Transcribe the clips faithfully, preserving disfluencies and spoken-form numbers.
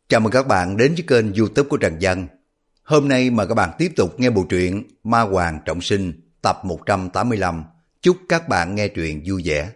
Chào mừng các bạn đến với kênh YouTube của Trần Dân. Hôm nay mời các bạn tiếp tục nghe bộ truyện Ma Hoàng Trọng Sinh tập một trăm tám mươi lăm. Chúc các bạn nghe truyện vui vẻ.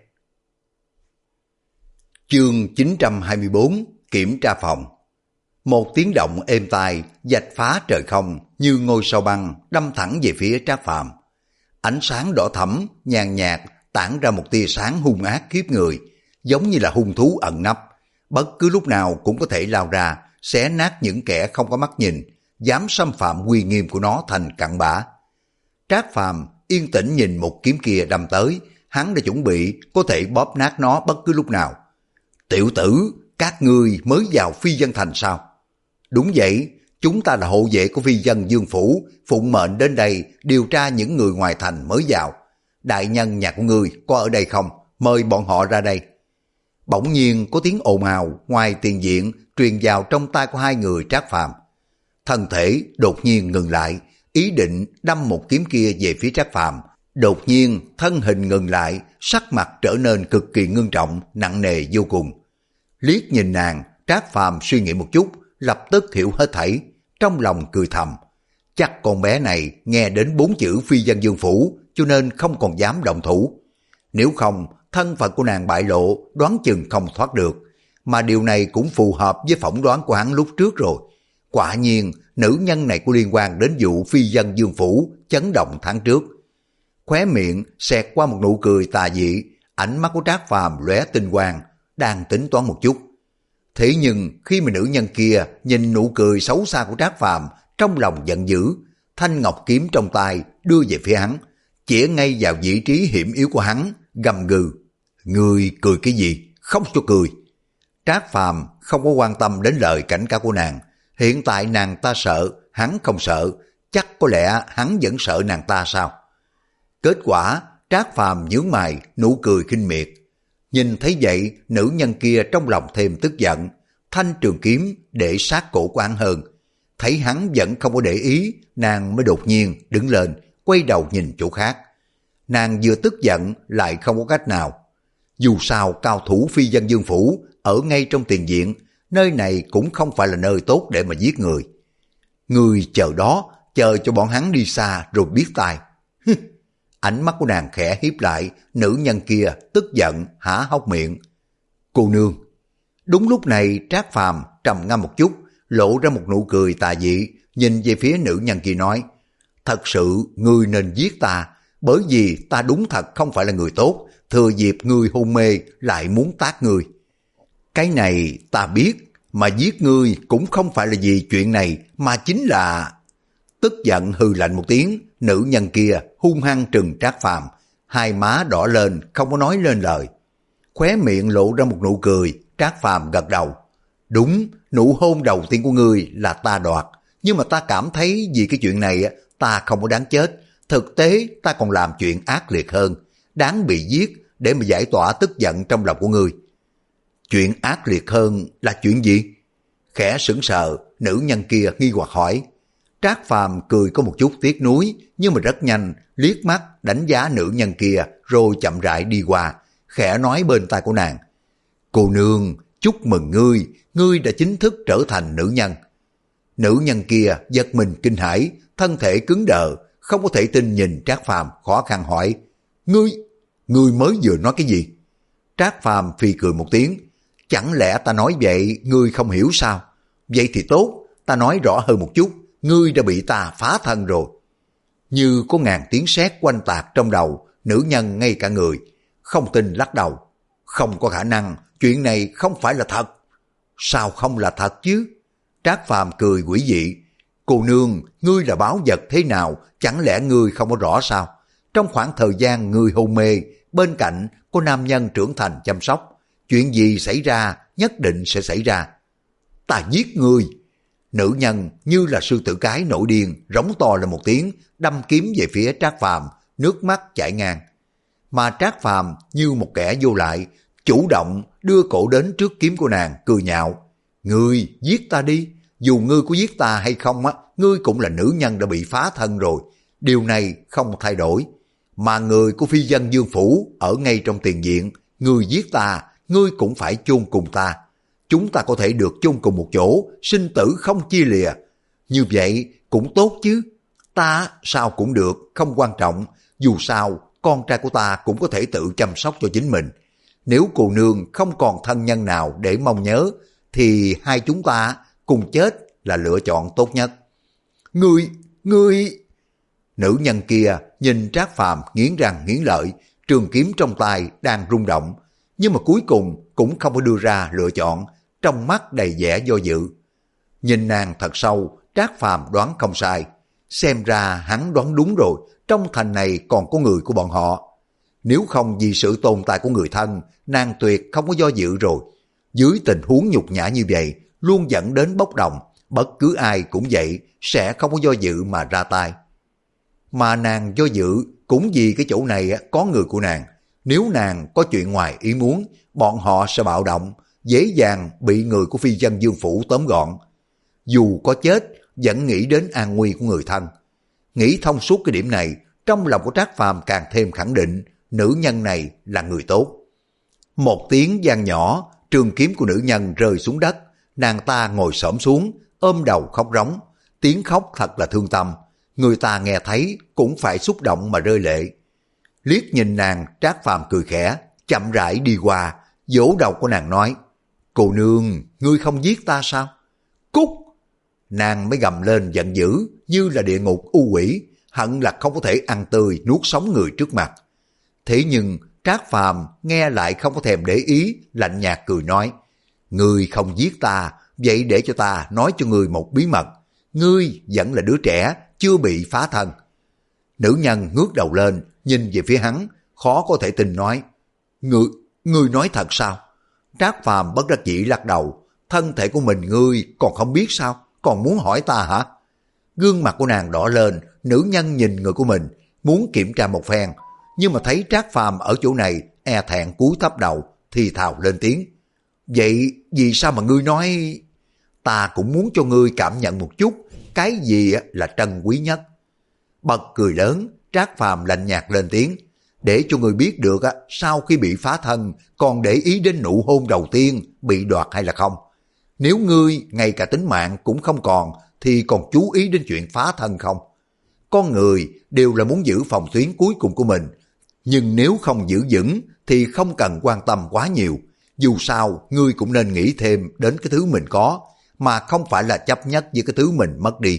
Chương chín trăm hai mươi tư, Kiểm tra phòng. Một tiếng động êm tai vạch phá trời không như ngôi sao băng đâm thẳng về phía Trác Phàm. Ánh sáng đỏ thẫm nhàn nhạt tản ra một tia sáng hung ác khiếp người, giống như là hung thú ẩn nấp, bất cứ lúc nào cũng có thể lao ra xé nát những kẻ không có mắt nhìn, dám xâm phạm uy nghiêm của nó thành cặn bã. Trác Phàm yên tĩnh nhìn một kiếm kia đâm tới, hắn đã chuẩn bị có thể bóp nát nó bất cứ lúc nào. Tiểu tử, các ngươi mới vào phi dân thành sao? Đúng vậy, chúng ta là hộ vệ của phi dân Dương Phủ, phụng mệnh đến đây điều tra những người ngoài thành mới vào. Đại nhân nhà của ngươi có ở đây không? Mời bọn họ ra đây. Bỗng nhiên có tiếng ồn ào ngoài tiền diện truyền vào trong tai của hai người Trác Phàm. Thân thể đột nhiên ngừng lại, ý định đâm một kiếm kia về phía Trác Phàm. Đột nhiên thân hình ngừng lại, sắc mặt trở nên cực kỳ ngưng trọng, nặng nề vô cùng. Liếc nhìn nàng, Trác Phàm suy nghĩ một chút, lập tức hiểu hết thảy, trong lòng cười thầm. Chắc con bé này nghe đến bốn chữ phi dân Dương Phủ, cho nên không còn dám động thủ. Nếu không, thân phận của nàng bại lộ, đoán chừng không thoát được. Mà điều này cũng phù hợp với phỏng đoán của hắn lúc trước rồi. Quả nhiên, nữ nhân này có liên quan đến vụ phi dân Dương Phủ chấn động tháng trước. Khóe miệng xẹt qua một nụ cười tà dị, ánh mắt của Trác Phàm lóe tinh quang, đang tính toán một chút. Thế nhưng khi mà nữ nhân kia nhìn nụ cười xấu xa của Trác Phàm, trong lòng giận dữ, thanh ngọc kiếm trong tay đưa về phía hắn, chĩa ngay vào vị trí hiểm yếu của hắn, gầm gừ. Ngươi cười cái gì? Không cho cười. Trác Phàm không có quan tâm đến lời cảnh cáo của nàng. Hiện tại nàng ta sợ, hắn không sợ, chắc có lẽ hắn vẫn sợ nàng ta sao? Kết quả, Trác Phàm nhướng mày, nụ cười khinh miệt. Nhìn thấy vậy, nữ nhân kia trong lòng thêm tức giận, thanh trường kiếm để sát cổ của hắn hơn. Thấy hắn vẫn không có để ý, nàng mới đột nhiên đứng lên, quay đầu nhìn chỗ khác. Nàng vừa tức giận lại không có cách nào. Dù sao cao thủ phi dân Dương Phủ ở ngay trong tiền diện, nơi này cũng không phải là nơi tốt để mà giết người. Người chờ đó, chờ cho bọn hắn đi xa rồi biết tay. Ánh mắt của nàng khẽ hiếp lại, nữ nhân kia tức giận há hốc miệng. Cô nương. Đúng lúc này Trác Phàm trầm ngâm một chút, lộ ra một nụ cười tà dị, nhìn về phía nữ nhân kia nói: Thật sự ngươi nên giết ta, bởi vì ta đúng thật không phải là người tốt, thừa dịp ngươi hôn mê lại muốn tát ngươi. Cái này ta biết, mà giết ngươi cũng không phải là vì chuyện này, mà chính là... Tức giận hừ lạnh một tiếng, nữ nhân kia hung hăng trừng Trác Phàm, hai má đỏ lên không có nói lên lời. Khóe miệng lộ ra một nụ cười, Trác Phàm gật đầu. Đúng, nụ hôn đầu tiên của ngươi là ta đoạt, nhưng mà ta cảm thấy vì cái chuyện này ta không có đáng chết. Thực tế ta còn làm chuyện ác liệt hơn, đáng bị giết để mà giải tỏa tức giận trong lòng của ngươi. Chuyện ác liệt hơn là chuyện gì? Khẽ sững sờ, nữ nhân kia nghi hoặc hỏi. Trác Phàm cười có một chút tiếc nuối, nhưng mà rất nhanh liếc mắt đánh giá nữ nhân kia rồi chậm rãi đi qua, khẽ nói bên tai của nàng. Cô nương, chúc mừng ngươi, ngươi đã chính thức trở thành nữ nhân. Nữ nhân kia giật mình kinh hãi, thân thể cứng đờ, không có thể tin nhìn Trác Phàm, khó khăn hỏi. Ngươi, ngươi mới vừa nói cái gì? Trác Phàm phì cười một tiếng. Chẳng lẽ ta nói vậy ngươi không hiểu sao? Vậy thì tốt, ta nói rõ hơn một chút, ngươi đã bị ta phá thân rồi. Như có ngàn tiếng sét quanh tạc trong đầu, nữ nhân ngay cả người, không tin lắc đầu. Không có khả năng, chuyện này không phải là thật. Sao không là thật chứ? Trác Phàm cười quỷ dị. Cô nương, ngươi là báu vật thế nào, chẳng lẽ ngươi không có rõ sao? Trong khoảng thời gian ngươi hôn mê, bên cạnh có nam nhân trưởng thành chăm sóc. Chuyện gì xảy ra, nhất định sẽ xảy ra. Ta giết ngươi. Nữ nhân như là sư tử cái nổi điên, rống to lên một tiếng, đâm kiếm về phía Trác Phàm, nước mắt chảy ngang. Mà Trác Phàm như một kẻ vô lại, chủ động đưa cổ đến trước kiếm của nàng, cười nhạo. Ngươi giết ta đi, dù ngươi có giết ta hay không á, ngươi cũng là nữ nhân đã bị phá thân rồi, điều này không thay đổi. Mà người của phi dân Dương Phủ ở ngay trong tiền diện, ngươi giết ta, ngươi cũng phải chôn cùng ta. chúng ta có thể được chôn cùng một chỗ, sinh tử không chia lìa. Như vậy cũng tốt chứ. Ta sao cũng được, không quan trọng. Dù sao, con trai của ta cũng có thể tự chăm sóc cho chính mình. Nếu cô nương không còn thân nhân nào để mong nhớ, thì hai chúng ta cùng chết là lựa chọn tốt nhất. Ngươi, ngươi... Nữ nhân kia nhìn Trác Phàm nghiến răng nghiến lợi, trường kiếm trong tay đang rung động, nhưng mà cuối cùng cũng không có đưa ra lựa chọn, trong mắt đầy vẻ do dự. Nhìn nàng thật sâu, Trác Phàm đoán không sai. Xem ra hắn đoán đúng rồi, trong thành này còn có người của bọn họ. Nếu không vì sự tồn tại của người thân, nàng tuyệt không có do dự rồi. Dưới tình huống nhục nhã như vậy, luôn dẫn đến bốc đồng, bất cứ ai cũng vậy, sẽ không có do dự mà ra tay. Mà nàng do dự cũng vì cái chỗ này có người của nàng. Nếu nàng có chuyện ngoài ý muốn, bọn họ sẽ bạo động, dễ dàng bị người của phi dân Dương Phủ tóm gọn. Dù có chết, vẫn nghĩ đến an nguy của người thân. Nghĩ thông suốt cái điểm này, trong lòng của Trác Phàm càng thêm khẳng định nữ nhân này là người tốt. Một tiếng vang nhỏ, trường kiếm của nữ nhân rơi xuống đất, nàng ta ngồi xổm xuống, ôm đầu khóc rống. Tiếng khóc thật là thương tâm, người ta nghe thấy cũng phải xúc động mà rơi lệ. Liếc nhìn nàng, Trác Phàm cười khẽ, chậm rãi đi qua, vỗ đầu của nàng nói: Cô nương, ngươi không giết ta sao? Cút! Nàng mới gầm lên giận dữ như là địa ngục u quỷ, hận là không có thể ăn tươi nuốt sống người trước mặt. Thế nhưng Trác Phàm nghe lại không có thèm để ý, lạnh nhạt cười nói: Ngươi không giết ta, vậy để cho ta nói cho ngươi một bí mật. Ngươi vẫn là đứa trẻ, chưa bị phá thân. Nữ nhân ngước đầu lên, nhìn về phía hắn, khó có thể tin nói: Ngươi, ngươi nói thật sao? Trác Phàm bất đắc dĩ lắc đầu: Thân thể của mình ngươi còn không biết sao? Còn muốn hỏi ta hả? Gương mặt của nàng đỏ lên, nữ nhân nhìn người của mình, muốn kiểm tra một phen, nhưng mà thấy Trác Phàm ở chỗ này, e thẹn cúi thấp đầu, thì thào lên tiếng: Vậy vì sao mà ngươi nói? Ta cũng muốn cho ngươi cảm nhận một chút, cái gì là trân quý nhất. Bật cười lớn, Trác Phàm lạnh nhạt lên tiếng: Để cho ngươi biết được sau khi bị phá thân, còn để ý đến nụ hôn đầu tiên bị đoạt hay là không. Nếu ngươi ngay cả tính mạng cũng không còn, thì còn chú ý đến chuyện phá thân không? Con người đều là muốn giữ phòng tuyến cuối cùng của mình, nhưng nếu không giữ vững thì không cần quan tâm quá nhiều. Dù sao, ngươi cũng nên nghĩ thêm đến cái thứ mình có, mà không phải là chấp nhất với cái thứ mình mất đi.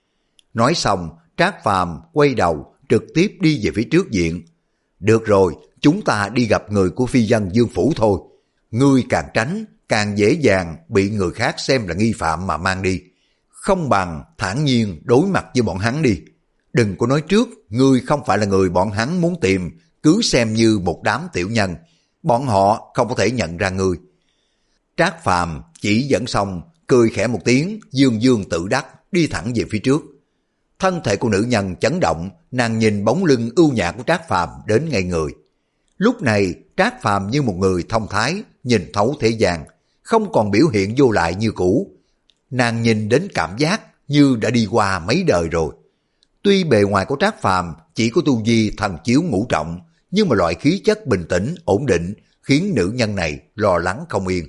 Nói xong, Trác Phàm quay đầu, trực tiếp đi về phía trước viện. Được rồi, chúng ta đi gặp người của phi dân Dương Phủ thôi. Ngươi càng tránh, càng dễ dàng bị người khác xem là nghi phạm mà mang đi. Không bằng thản nhiên đối mặt với bọn hắn đi. Đừng có nói trước, ngươi không phải là người bọn hắn muốn tìm, cứ xem như một đám tiểu nhân. Bọn họ không có thể nhận ra ngươi. Trác Phàm chỉ dẫn xong, cười khẽ một tiếng, dương dương tự đắc, đi thẳng về phía trước. Thân thể của nữ nhân chấn động, nàng nhìn bóng lưng ưu nhã của Trác Phàm đến ngay người. Lúc này, Trác Phàm như một người thông thái, nhìn thấu thế gian, không còn biểu hiện vô lại như cũ. Nàng nhìn đến cảm giác như đã đi qua mấy đời rồi. Tuy bề ngoài của Trác Phàm chỉ có tu vi thần chiếu ngũ trọng, nhưng mà loại khí chất bình tĩnh, ổn định, khiến nữ nhân này lo lắng không yên.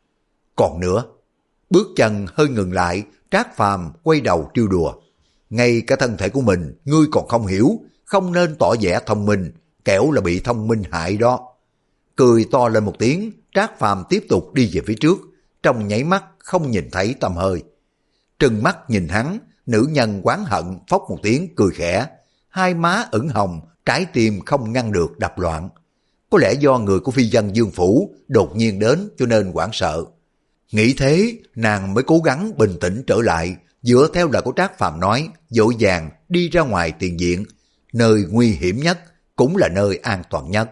Còn nữa, bước chân hơi ngừng lại, Trác Phàm quay đầu trêu đùa. Ngay cả thân thể của mình, ngươi còn không hiểu, không nên tỏ vẻ thông minh, kẻo là bị thông minh hại đó. Cười to lên một tiếng, Trác Phàm tiếp tục đi về phía trước, trong nháy mắt không nhìn thấy tầm hơi. Trừng mắt nhìn hắn, nữ nhân oán hận phốc một tiếng cười khẽ, hai má ửng hồng, trái tim không ngăn được đập loạn. Có lẽ do người của phi dân Dương Phủ đột nhiên đến cho nên hoảng sợ. Nghĩ thế, nàng mới cố gắng bình tĩnh trở lại, dựa theo lời của Trác Phàm nói, vội vàng đi ra ngoài tiền viện, nơi nguy hiểm nhất cũng là nơi an toàn nhất.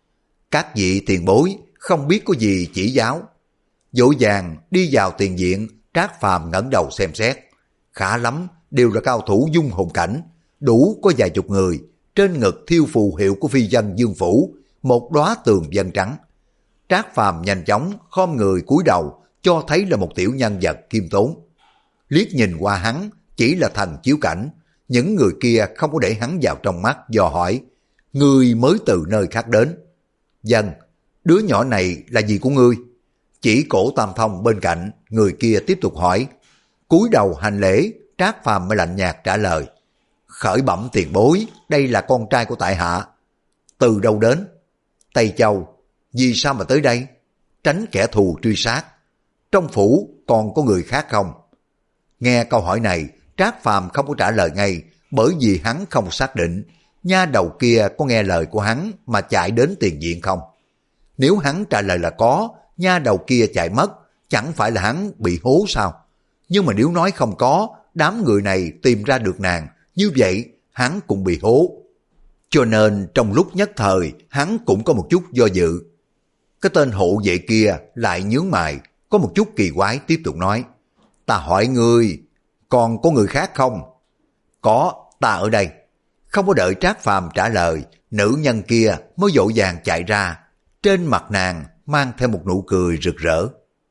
Các vị tiền bối không biết có gì chỉ giáo. Vội vàng đi vào tiền viện, Trác Phàm ngẩng đầu xem xét. Khá lắm, đều là cao thủ dung hồn cảnh, đủ có vài chục người, trên ngực thiêu phù hiệu của phi dân Dương Phủ, một đóa tường vân trắng. Trác Phàm nhanh chóng khom người cúi đầu, cho thấy là một tiểu nhân vật khiêm tốn. Liếc nhìn qua hắn, chỉ là thành chiếu cảnh, những người kia không có để hắn vào trong mắt, dò hỏi: Ngươi mới từ nơi khác đến? Dân, đứa nhỏ này là gì của ngươi? chỉ cổ Tam Thông bên cạnh, người kia tiếp tục hỏi. Cúi đầu hành lễ, Trác Phàm mới lạnh nhạt trả lời. Khởi bẩm tiền bối, đây là con trai của tại hạ. Từ đâu đến? Tây Châu. Vì sao mà tới đây? Tránh kẻ thù truy sát. Trong phủ còn có người khác không? Nghe câu hỏi này, Trác Phàm không có trả lời ngay, bởi vì hắn không xác định nha đầu kia có nghe lời của hắn mà chạy đến tiền viện không. Nếu hắn trả lời là có, nha đầu kia chạy mất, chẳng phải là hắn bị hố sao? Nhưng mà nếu nói không có, đám người này tìm ra được nàng, như vậy hắn cũng bị hố. Cho nên trong lúc nhất thời, hắn cũng có một chút do dự. Cái tên hộ vệ kia lại nhướng mày, có một chút kỳ quái tiếp tục nói. Ta hỏi ngươi, còn có người khác không? Có, ta ở đây. Không có đợi Trác Phàm trả lời, nữ nhân kia mới vội vàng chạy ra. Trên mặt nàng mang theo một nụ cười rực rỡ.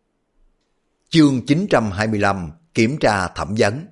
Chương chín trăm hai mươi lăm, kiểm tra thẩm vấn.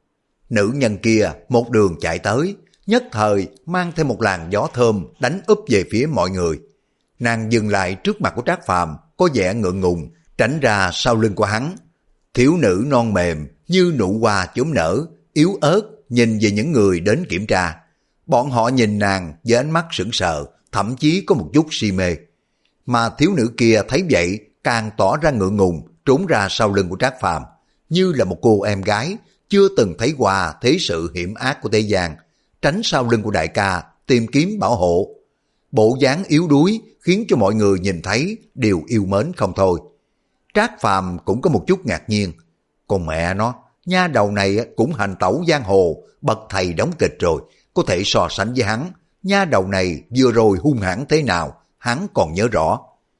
Nữ nhân kia một đường chạy tới, nhất thời mang theo một làn gió thơm đánh úp về phía mọi người. Nàng dừng lại trước mặt của Trác Phàm, có vẻ ngượng ngùng, tránh ra sau lưng của hắn. Thiếu nữ non mềm như nụ hoa chớm nở, yếu ớt nhìn về những người đến kiểm tra. Bọn họ nhìn nàng với ánh mắt sững sờ, thậm chí có một chút si mê. Mà thiếu nữ kia thấy vậy càng tỏ ra ngượng ngùng, trốn ra sau lưng của Trác Phàm, như là một cô em gái chưa từng thấy qua thế sự hiểm ác của thế gian, tránh sau lưng của đại ca tìm kiếm bảo hộ. Bộ dáng yếu đuối khiến cho mọi người nhìn thấy đều yêu mến không thôi. Trác Phàm cũng có một chút ngạc nhiên. Còn mẹ nó, nha đầu này cũng hành tẩu giang hồ, bậc thầy đóng kịch rồi, có thể so sánh với hắn. Nha đầu này vừa rồi hung hãn thế nào, hắn còn nhớ rõ.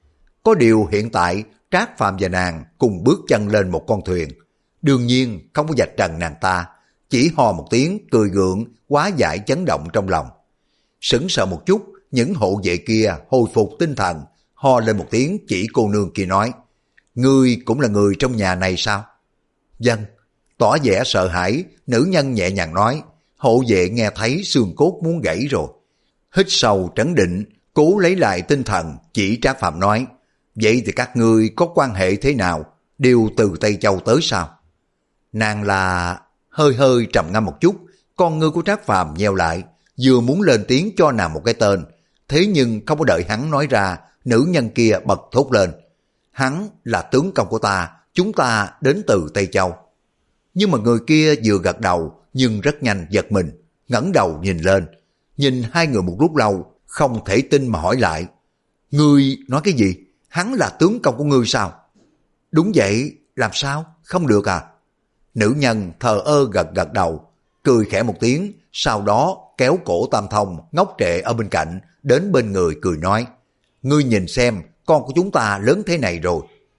Có điều hiện tại Trác Phàm và nàng cùng bước chân lên một con thuyền. Đương nhiên không có vạch trần nàng ta, chỉ hò một tiếng cười gượng, hóa giải chấn động trong lòng. Sững sờ một chút, những hộ vệ kia hồi phục tinh thần, ho lên một tiếng chỉ cô nương kia nói. Ngươi cũng là người trong nhà này sao? Vâng. Tỏ vẻ sợ hãi, nữ nhân nhẹ nhàng nói. Hộ vệ nghe thấy xương cốt muốn gãy rồi. Hít sâu trấn định, cố lấy lại tinh thần, chỉ Trác Phàm nói. Vậy thì các ngươi có quan hệ thế nào? Đều từ Tây Châu tới sao? Nàng là... Hơi hơi trầm ngâm một chút, con ngươi của Trác Phàm nheo lại, vừa muốn lên tiếng cho nàng một cái tên. Thế nhưng không có đợi hắn nói ra, nữ nhân kia bật thốt lên. Hắn là tướng công của ta, chúng ta đến từ Tây Châu. Nhưng mà người kia vừa gật đầu, nhưng rất nhanh giật mình, ngẩng đầu nhìn lên. Nhìn hai người một lúc lâu, không thể tin mà hỏi lại. Ngươi nói cái gì? Hắn là tướng công của ngươi sao? Đúng vậy, làm sao? Không được à? Nữ nhân thờ ơ gật gật đầu, cười khẽ một tiếng, sau đó kéo cổ Tam Thông ngốc trệ ở bên cạnh, đến bên người cười nói. Ngươi nhìn xem, con của chúng ta lớn thế này rồi.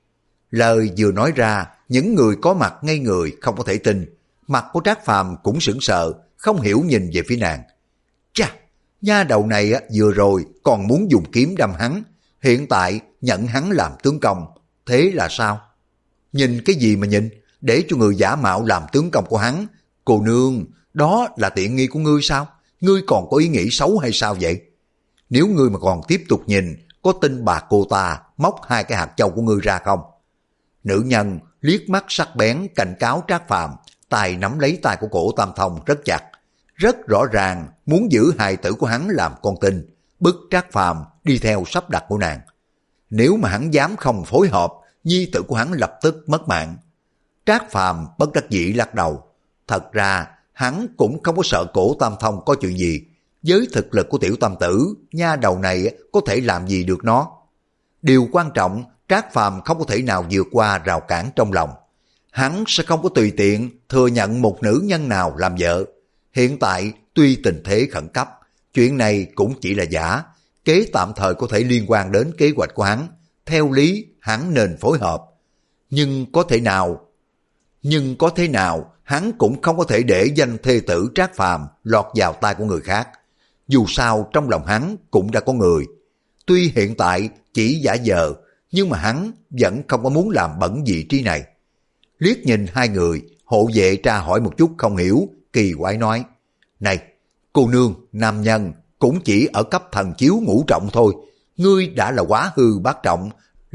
Lời vừa nói ra, những người có mặt ngây người không có thể tin. Mặt của Trác Phàm cũng sững sờ, không hiểu nhìn về phía nàng. Chà, nha đầu này vừa rồi còn muốn dùng kiếm đâm hắn, hiện tại nhận hắn làm tướng công, thế là sao? Nhìn cái gì mà nhìn, để cho người giả mạo làm tướng công của hắn. Cô nương, đó là tiện nghi của ngươi sao? Ngươi còn có ý nghĩ xấu hay sao vậy? Nếu ngươi mà còn tiếp tục nhìn, có tin bà cô ta móc hai cái hạt châu của ngươi ra không? Nữ nhân liếc mắt sắc bén cảnh cáo Trác Phàm, tay nắm lấy tay của cổ Tam Thông rất chặt, rất rõ ràng muốn giữ hài tử của hắn làm con tin, bức Trác Phàm đi theo sắp đặt của nàng. Nếu mà hắn dám không phối hợp, nhi tử của hắn lập tức mất mạng. Trác Phàm bất đắc dĩ lắc đầu. Thật ra hắn cũng không có sợ cổ Tam Thông có chuyện gì. Với thực lực của tiểu tam tử, nha đầu này có thể làm gì được nó. Điều quan trọng, Trác Phàm không có thể nào vượt qua rào cản trong lòng. Hắn sẽ không có tùy tiện thừa nhận một nữ nhân nào làm vợ. Hiện tại tuy tình thế khẩn cấp, chuyện này cũng chỉ là giả, kế tạm thời có thể liên quan đến kế hoạch của hắn. Theo lý hắn nên phối hợp. Nhưng có thể nào Nhưng có thế nào hắn cũng không có thể để danh thê tử Trác Phàm lọt vào tay của người khác. Dù sao trong lòng hắn cũng đã có người. Tuy hiện tại chỉ giả vờ, nhưng mà hắn vẫn không có muốn làm bẩn vị trí này. Liếc nhìn hai người, hộ vệ tra hỏi một chút không hiểu, kỳ quái nói. Này, cô nương, nam nhân cũng chỉ ở cấp thần chiếu ngũ trọng thôi. Ngươi đã là quá hư bát trọng,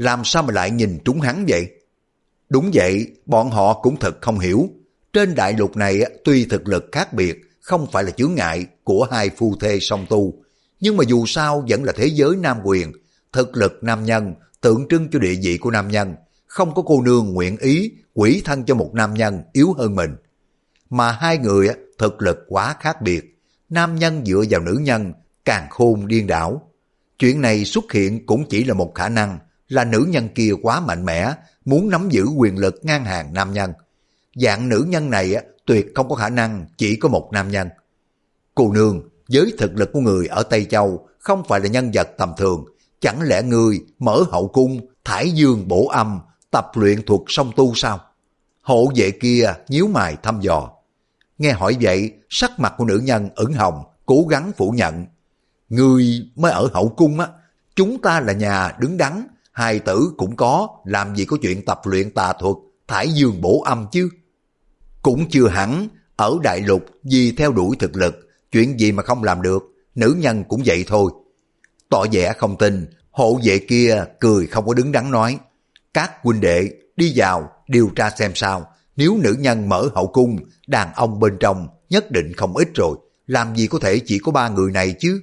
làm sao mà lại nhìn trúng hắn vậy? Đúng vậy, bọn họ cũng thật không hiểu. Trên đại lục này tuy thực lực khác biệt, không phải là chướng ngại của hai phu thê song tu, nhưng mà dù sao vẫn là thế giới nam quyền, thực lực nam nhân tượng trưng cho địa vị của nam nhân, không có cô nương nguyện ý quỷ thân cho một nam nhân yếu hơn mình. Mà hai người thực lực quá khác biệt, nam nhân dựa vào nữ nhân càng khôn điên đảo. Chuyện này xuất hiện cũng chỉ là một khả năng, là nữ nhân kia quá mạnh mẽ, muốn nắm giữ quyền lực ngang hàng nam nhân. Dạng nữ nhân này tuyệt không có khả năng chỉ có một nam nhân. Cô nương, với thực lực của người ở Tây Châu không phải là nhân vật tầm thường, chẳng lẽ người mở hậu cung, thải dương bổ âm, tập luyện thuật song tu sao? Hộ vệ kia nhíu mày thăm dò. Nghe hỏi vậy, sắc mặt của nữ nhân ửng hồng, cố gắng phủ nhận. Người mới ở hậu cung á, chúng ta là nhà đứng đắn, hài tử cũng có, làm gì có chuyện tập luyện tà thuật, thải dương bổ âm chứ? Cũng chưa hẳn, ở đại lục vì theo đuổi thực lực, chuyện gì mà không làm được, nữ nhân cũng vậy thôi. Tỏ vẻ không tin, hộ vệ kia cười không có đứng đắn nói. Các huynh đệ đi vào điều tra xem sao, nếu nữ nhân mở hậu cung, đàn ông bên trong nhất định không ít rồi, làm gì có thể chỉ có ba người này chứ?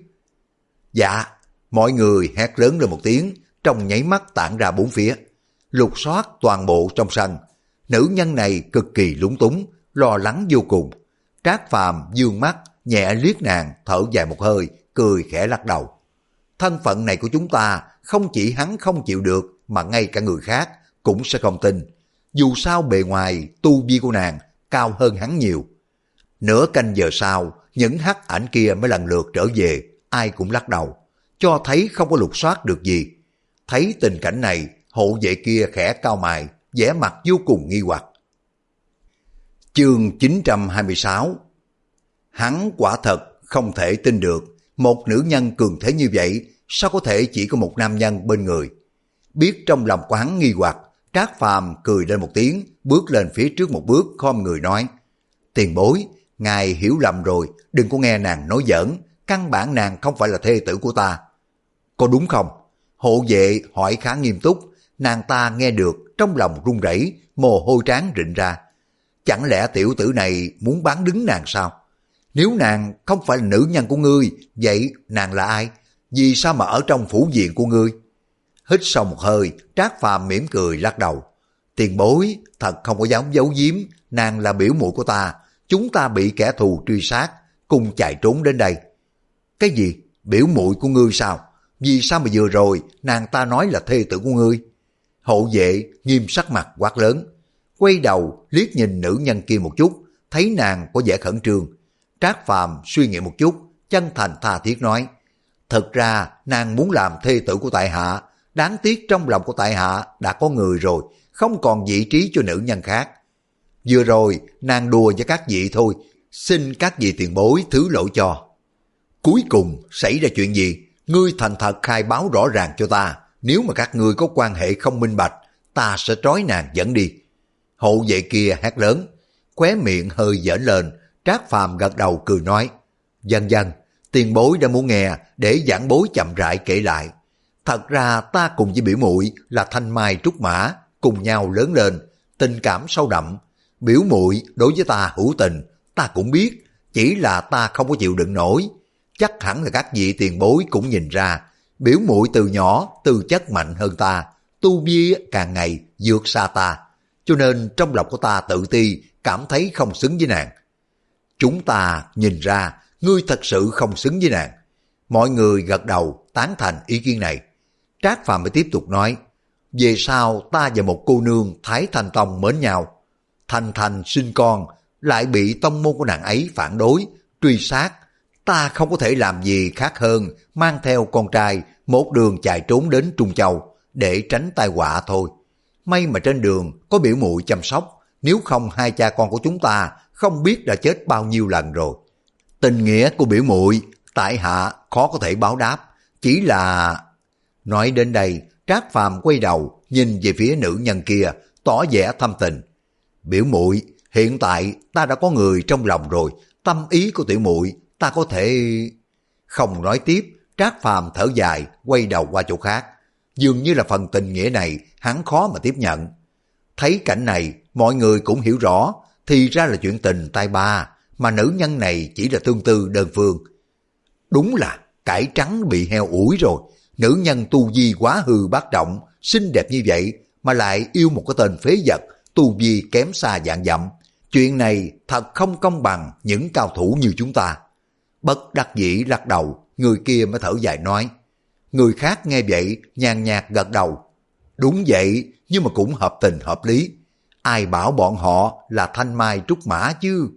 Dạ, mọi người hét lớn lên một tiếng, trong nháy mắt tản ra bốn phía, lục soát toàn bộ trong sân. Nữ nhân này cực kỳ lúng túng, lo lắng vô cùng. Trác Phàm dương mắt, nhẹ liếc nàng, thở dài một hơi, cười khẽ lắc đầu. Thân phận này của chúng ta, không chỉ hắn không chịu được, mà ngay cả người khác cũng sẽ không tin. Dù sao bề ngoài, tu vi của nàng cao hơn hắn nhiều. Nửa canh giờ sau, những hắc ảnh kia mới lần lượt trở về, ai cũng lắc đầu, cho thấy không có lục soát được gì. Thấy tình cảnh này, hộ vệ kia khẽ cau mày, vẻ mặt vô cùng nghi hoặc. Chương chín trăm hai mươi sáu. Hắn quả thật không thể tin được, một nữ nhân cường thế như vậy, sao có thể chỉ có một nam nhân bên người? Biết trong lòng của hắn nghi hoặc, Trác Phàm cười lên một tiếng, bước lên phía trước một bước, khom người nói: Tiền bối, ngài hiểu lầm rồi, đừng có nghe nàng nói giỡn, căn bản nàng không phải là thê tử của ta. Có đúng không? Hộ vệ hỏi khá nghiêm túc, nàng ta nghe được trong lòng run rẩy, mồ hôi trán rịn ra. Chẳng lẽ tiểu tử này muốn bán đứng nàng sao? Nếu nàng không phải là nữ nhân của ngươi, vậy nàng là ai? Vì sao mà ở trong phủ viện của ngươi? Hít sâu một hơi, Trác Phàm mỉm cười lắc đầu. Tiền bối, thật không có dám giấu giếm, nàng là biểu muội của ta, chúng ta bị kẻ thù truy sát, cùng chạy trốn đến đây. Cái gì? Biểu muội của ngươi sao? Vì sao mà vừa rồi nàng ta nói là thê tử của ngươi? Hộ vệ nghiêm sắc mặt quát lớn, quay đầu liếc nhìn nữ nhân kia một chút, thấy nàng có vẻ khẩn trương. Trác Phàm suy nghĩ một chút, chân thành tha thiết nói, thật ra nàng muốn làm thê tử của tại hạ, đáng tiếc trong lòng của tại hạ đã có người rồi, không còn vị trí cho nữ nhân khác. Vừa rồi nàng đùa với các vị thôi, xin các vị tiền bối thứ lỗi cho. Cuối cùng xảy ra chuyện gì? Ngươi thành thật khai báo rõ ràng cho ta, nếu mà các ngươi có quan hệ không minh bạch, ta sẽ trói nàng dẫn đi. Hộ vệ kia hét lớn, khóe miệng hơi giỡn lên. Trác Phàm gật đầu cười nói, dần dần, tiền bối đã muốn nghe, để giảng bối chậm rãi kể lại. Thật ra ta cùng với biểu muội là thanh mai trúc mã, cùng nhau lớn lên, tình cảm sâu đậm. Biểu muội đối với ta hữu tình, ta cũng biết, chỉ là ta không có chịu đựng nổi. Chắc hẳn là các vị tiền bối cũng nhìn ra, biểu muội từ nhỏ tư chất mạnh hơn ta, tu vi càng ngày vượt xa ta, cho nên trong lòng của ta tự ti, cảm thấy không xứng với nàng. Chúng ta nhìn ra, ngươi thật sự không xứng với nàng. Mọi người gật đầu tán thành ý kiến này. Trác Phàm mới tiếp tục nói, về sau ta và một cô nương Thái Thanh Tông mến nhau. Thanh Thanh sinh con, lại bị tông môn của nàng ấy phản đối, truy sát. Ta không có thể làm gì khác hơn mang theo con trai một đường chạy trốn đến Trung Châu để tránh tai họa thôi. May mà trên đường có biểu muội chăm sóc, nếu không hai cha con của chúng ta không biết đã chết bao nhiêu lần rồi. Tình nghĩa của biểu muội tại hạ khó có thể báo đáp, chỉ là... Nói đến đây, Trác Phàm quay đầu nhìn về phía nữ nhân kia, tỏ vẻ thâm tình. Biểu muội, hiện tại ta đã có người trong lòng rồi, tâm ý của tiểu muội ta có thể... Không nói tiếp, Trác Phàm thở dài, quay đầu qua chỗ khác. dường như là phần tình nghĩa này hắn khó mà tiếp nhận. Thấy cảnh này, mọi người cũng hiểu rõ, thì ra là chuyện tình tay ba, mà nữ nhân này chỉ là tương tư đơn phương. Đúng là cải trắng bị heo ủi rồi, nữ nhân tu vi quá hư bát trọng, xinh đẹp như vậy mà lại yêu một cái tên phế vật, tu vi kém xa vạn dặm. Chuyện này thật không công bằng những cao thủ như chúng ta. Bất đắc dĩ lắc đầu, người kia mới thở dài nói. Người khác nghe vậy nhàn nhạt gật đầu. Đúng vậy, nhưng mà cũng hợp tình hợp lý. Ai bảo bọn họ là thanh mai trúc mã chứ?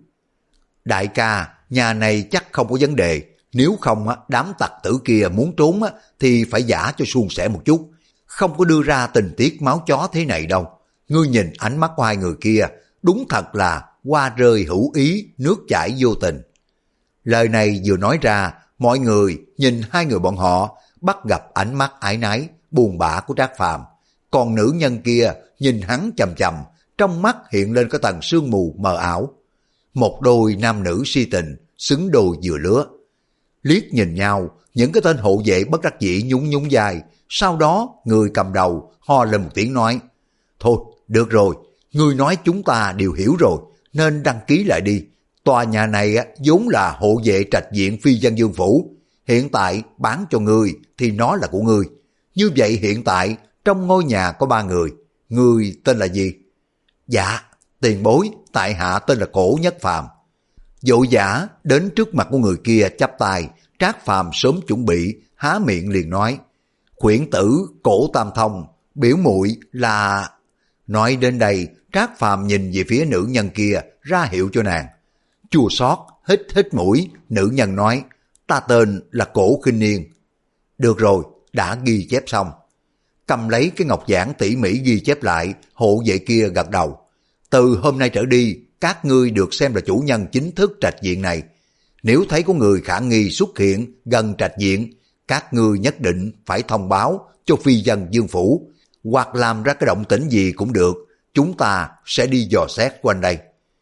Đại ca, nhà này chắc không có vấn đề. Nếu không đám tặc tử kia muốn trốn thì phải giả cho suôn sẻ một chút. Không có đưa ra tình tiết máu chó thế này đâu. Ngươi nhìn ánh mắt của hai người kia, đúng thật là hoa rơi hữu ý, nước chảy vô tình. Lời này vừa nói ra, mọi người nhìn hai người bọn họ bắt gặp ánh mắt ái nái, buồn bã của Trác Phàm. Còn nữ nhân kia nhìn hắn chầm chầm, trong mắt hiện lên cái tầng sương mù mờ ảo. Một đôi nam nữ si tình, xứng đôi vừa lứa. Liếc nhìn nhau, những cái tên hộ vệ bất đắc dĩ nhún nhún vai. Sau đó người cầm đầu ho lên một tiếng nói. Thôi, được rồi, ngươi nói chúng ta đều hiểu rồi, nên đăng ký lại đi. Tòa nhà này vốn là hộ vệ trạch viện phi dân dương phủ. Hiện tại bán cho ngươi thì nó là của ngươi. Như vậy hiện tại trong ngôi nhà có ba người. Ngươi tên là gì? Dạ, tiền bối, tại hạ tên là Cổ Nhất Phàm. Vội vã đến trước mặt của người kia chắp tay. Trác Phàm sớm chuẩn bị, há miệng liền nói. Khuyển tử Cổ Tam Thông, biểu muội là... Nói đến đây, Trác Phàm nhìn về phía nữ nhân kia, ra hiệu cho nàng. Chua xót, hít hít mũi, nữ nhân nói, ta tên là Cổ Khinh Niên. Được rồi, đã ghi chép xong. Cầm lấy cái ngọc giản tỉ mỉ ghi chép lại, hộ vệ kia gật đầu. Từ hôm nay trở đi, các ngươi được xem là chủ nhân chính thức trạch viện này. Nếu thấy có người khả nghi xuất hiện gần trạch viện, các ngươi nhất định phải thông báo cho phi dân Dương Phủ, hoặc làm ra cái động tĩnh gì cũng được, chúng ta sẽ đi dò xét quanh đây.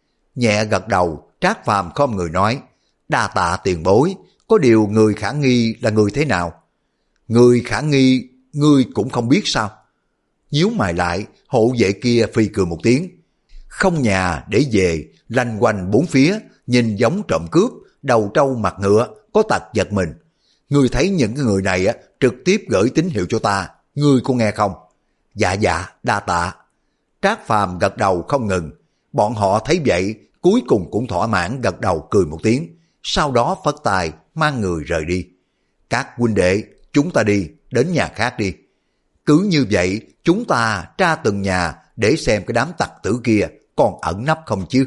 Nhẹ gật đầu, Trác Phàm khom người nói, đa tạ tiền bối, có điều người khả nghi là người thế nào? Người khả nghi, ngươi cũng không biết sao? Nhíu mày lại, hộ vệ kia phi cười một tiếng. Không nhà để về, lanh quanh bốn phía, nhìn giống trộm cướp, đầu trâu mặt ngựa, có tật giật mình. Ngươi thấy những người này á trực tiếp gửi tín hiệu cho ta, ngươi có nghe không? Dạ dạ, đa tạ. Trác Phàm gật đầu không ngừng. Bọn họ thấy vậy, cuối cùng cũng thỏa mãn gật đầu cười một tiếng. Sau đó phất tài, mang người rời đi. Các huynh đệ, chúng ta đi, đến nhà khác đi. Cứ như vậy, chúng ta tra từng nhà để xem cái đám tặc tử kia còn ẩn nấp không chứ.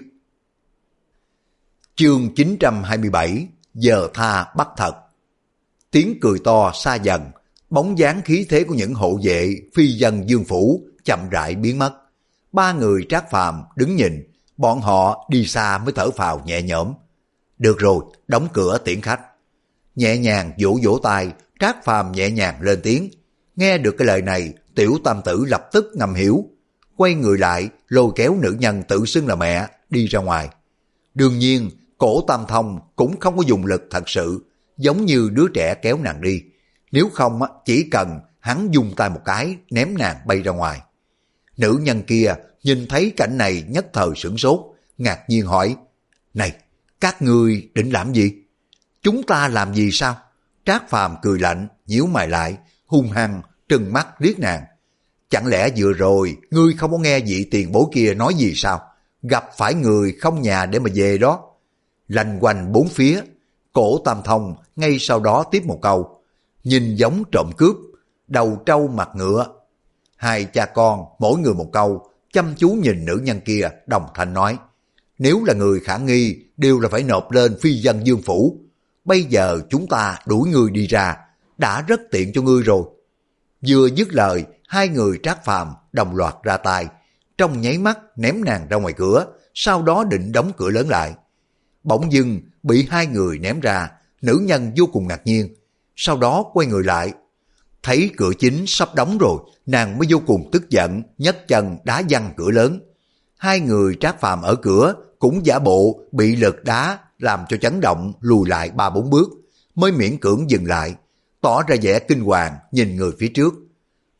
Chương chín trăm hai mươi bảy, giờ tha bắt thật. Tiếng cười to xa dần, bóng dáng khí thế của những hộ vệ phi dân Dương Phủ chậm rãi biến mất. Ba người Trác Phàm đứng nhìn, bọn họ đi xa mới thở phào nhẹ nhõm. Được rồi, đóng cửa tiễn khách. Nhẹ nhàng vỗ vỗ tay, Trác Phàm nhẹ nhàng lên tiếng. Nghe được cái lời này, Tiểu Tam Tử lập tức ngầm hiểu. Quay người lại, lôi kéo nữ nhân tự xưng là mẹ, đi ra ngoài. Đương nhiên, Cổ Tam Thông cũng không có dùng lực thật sự, giống như đứa trẻ kéo nàng đi. Nếu không, chỉ cần hắn dùng tay một cái, ném nàng bay ra ngoài. Nữ nhân kia nhìn thấy cảnh này nhất thời sửng sốt, ngạc nhiên hỏi, này, các ngươi định làm gì? Chúng ta làm gì sao? Trác Phàm cười lạnh, nhíu mày lại, hung hăng, trừng mắt liếc nàng. Chẳng lẽ vừa rồi, ngươi không có nghe vị tiền bối kia nói gì sao? Gặp phải người không nhà để mà về đó. Lanh quanh bốn phía, Cổ Tam Thông ngay sau đó tiếp một câu, nhìn giống trộm cướp, đầu trâu mặt ngựa. Hai cha con mỗi người một câu, chăm chú nhìn nữ nhân kia, đồng thanh nói, nếu là người khả nghi đều là phải nộp lên phi dân Dương Phủ. Bây giờ chúng ta đuổi ngươi đi ra, đã rất tiện cho ngươi rồi. Vừa dứt lời, hai người Trác Phàm đồng loạt ra tay, trong nháy mắt ném nàng ra ngoài cửa, sau đó định đóng cửa lớn lại. Bỗng dưng bị hai người ném ra, nữ nhân vô cùng ngạc nhiên, sau đó quay người lại. Thấy cửa chính sắp đóng rồi, nàng mới vô cùng tức giận, nhấc chân đá văng cửa lớn. Hai người Trác Phàm ở cửa cũng giả bộ bị lực đá làm cho chấn động, lùi lại ba bốn bước, mới miễn cưỡng dừng lại, tỏ ra vẻ kinh hoàng nhìn người phía trước.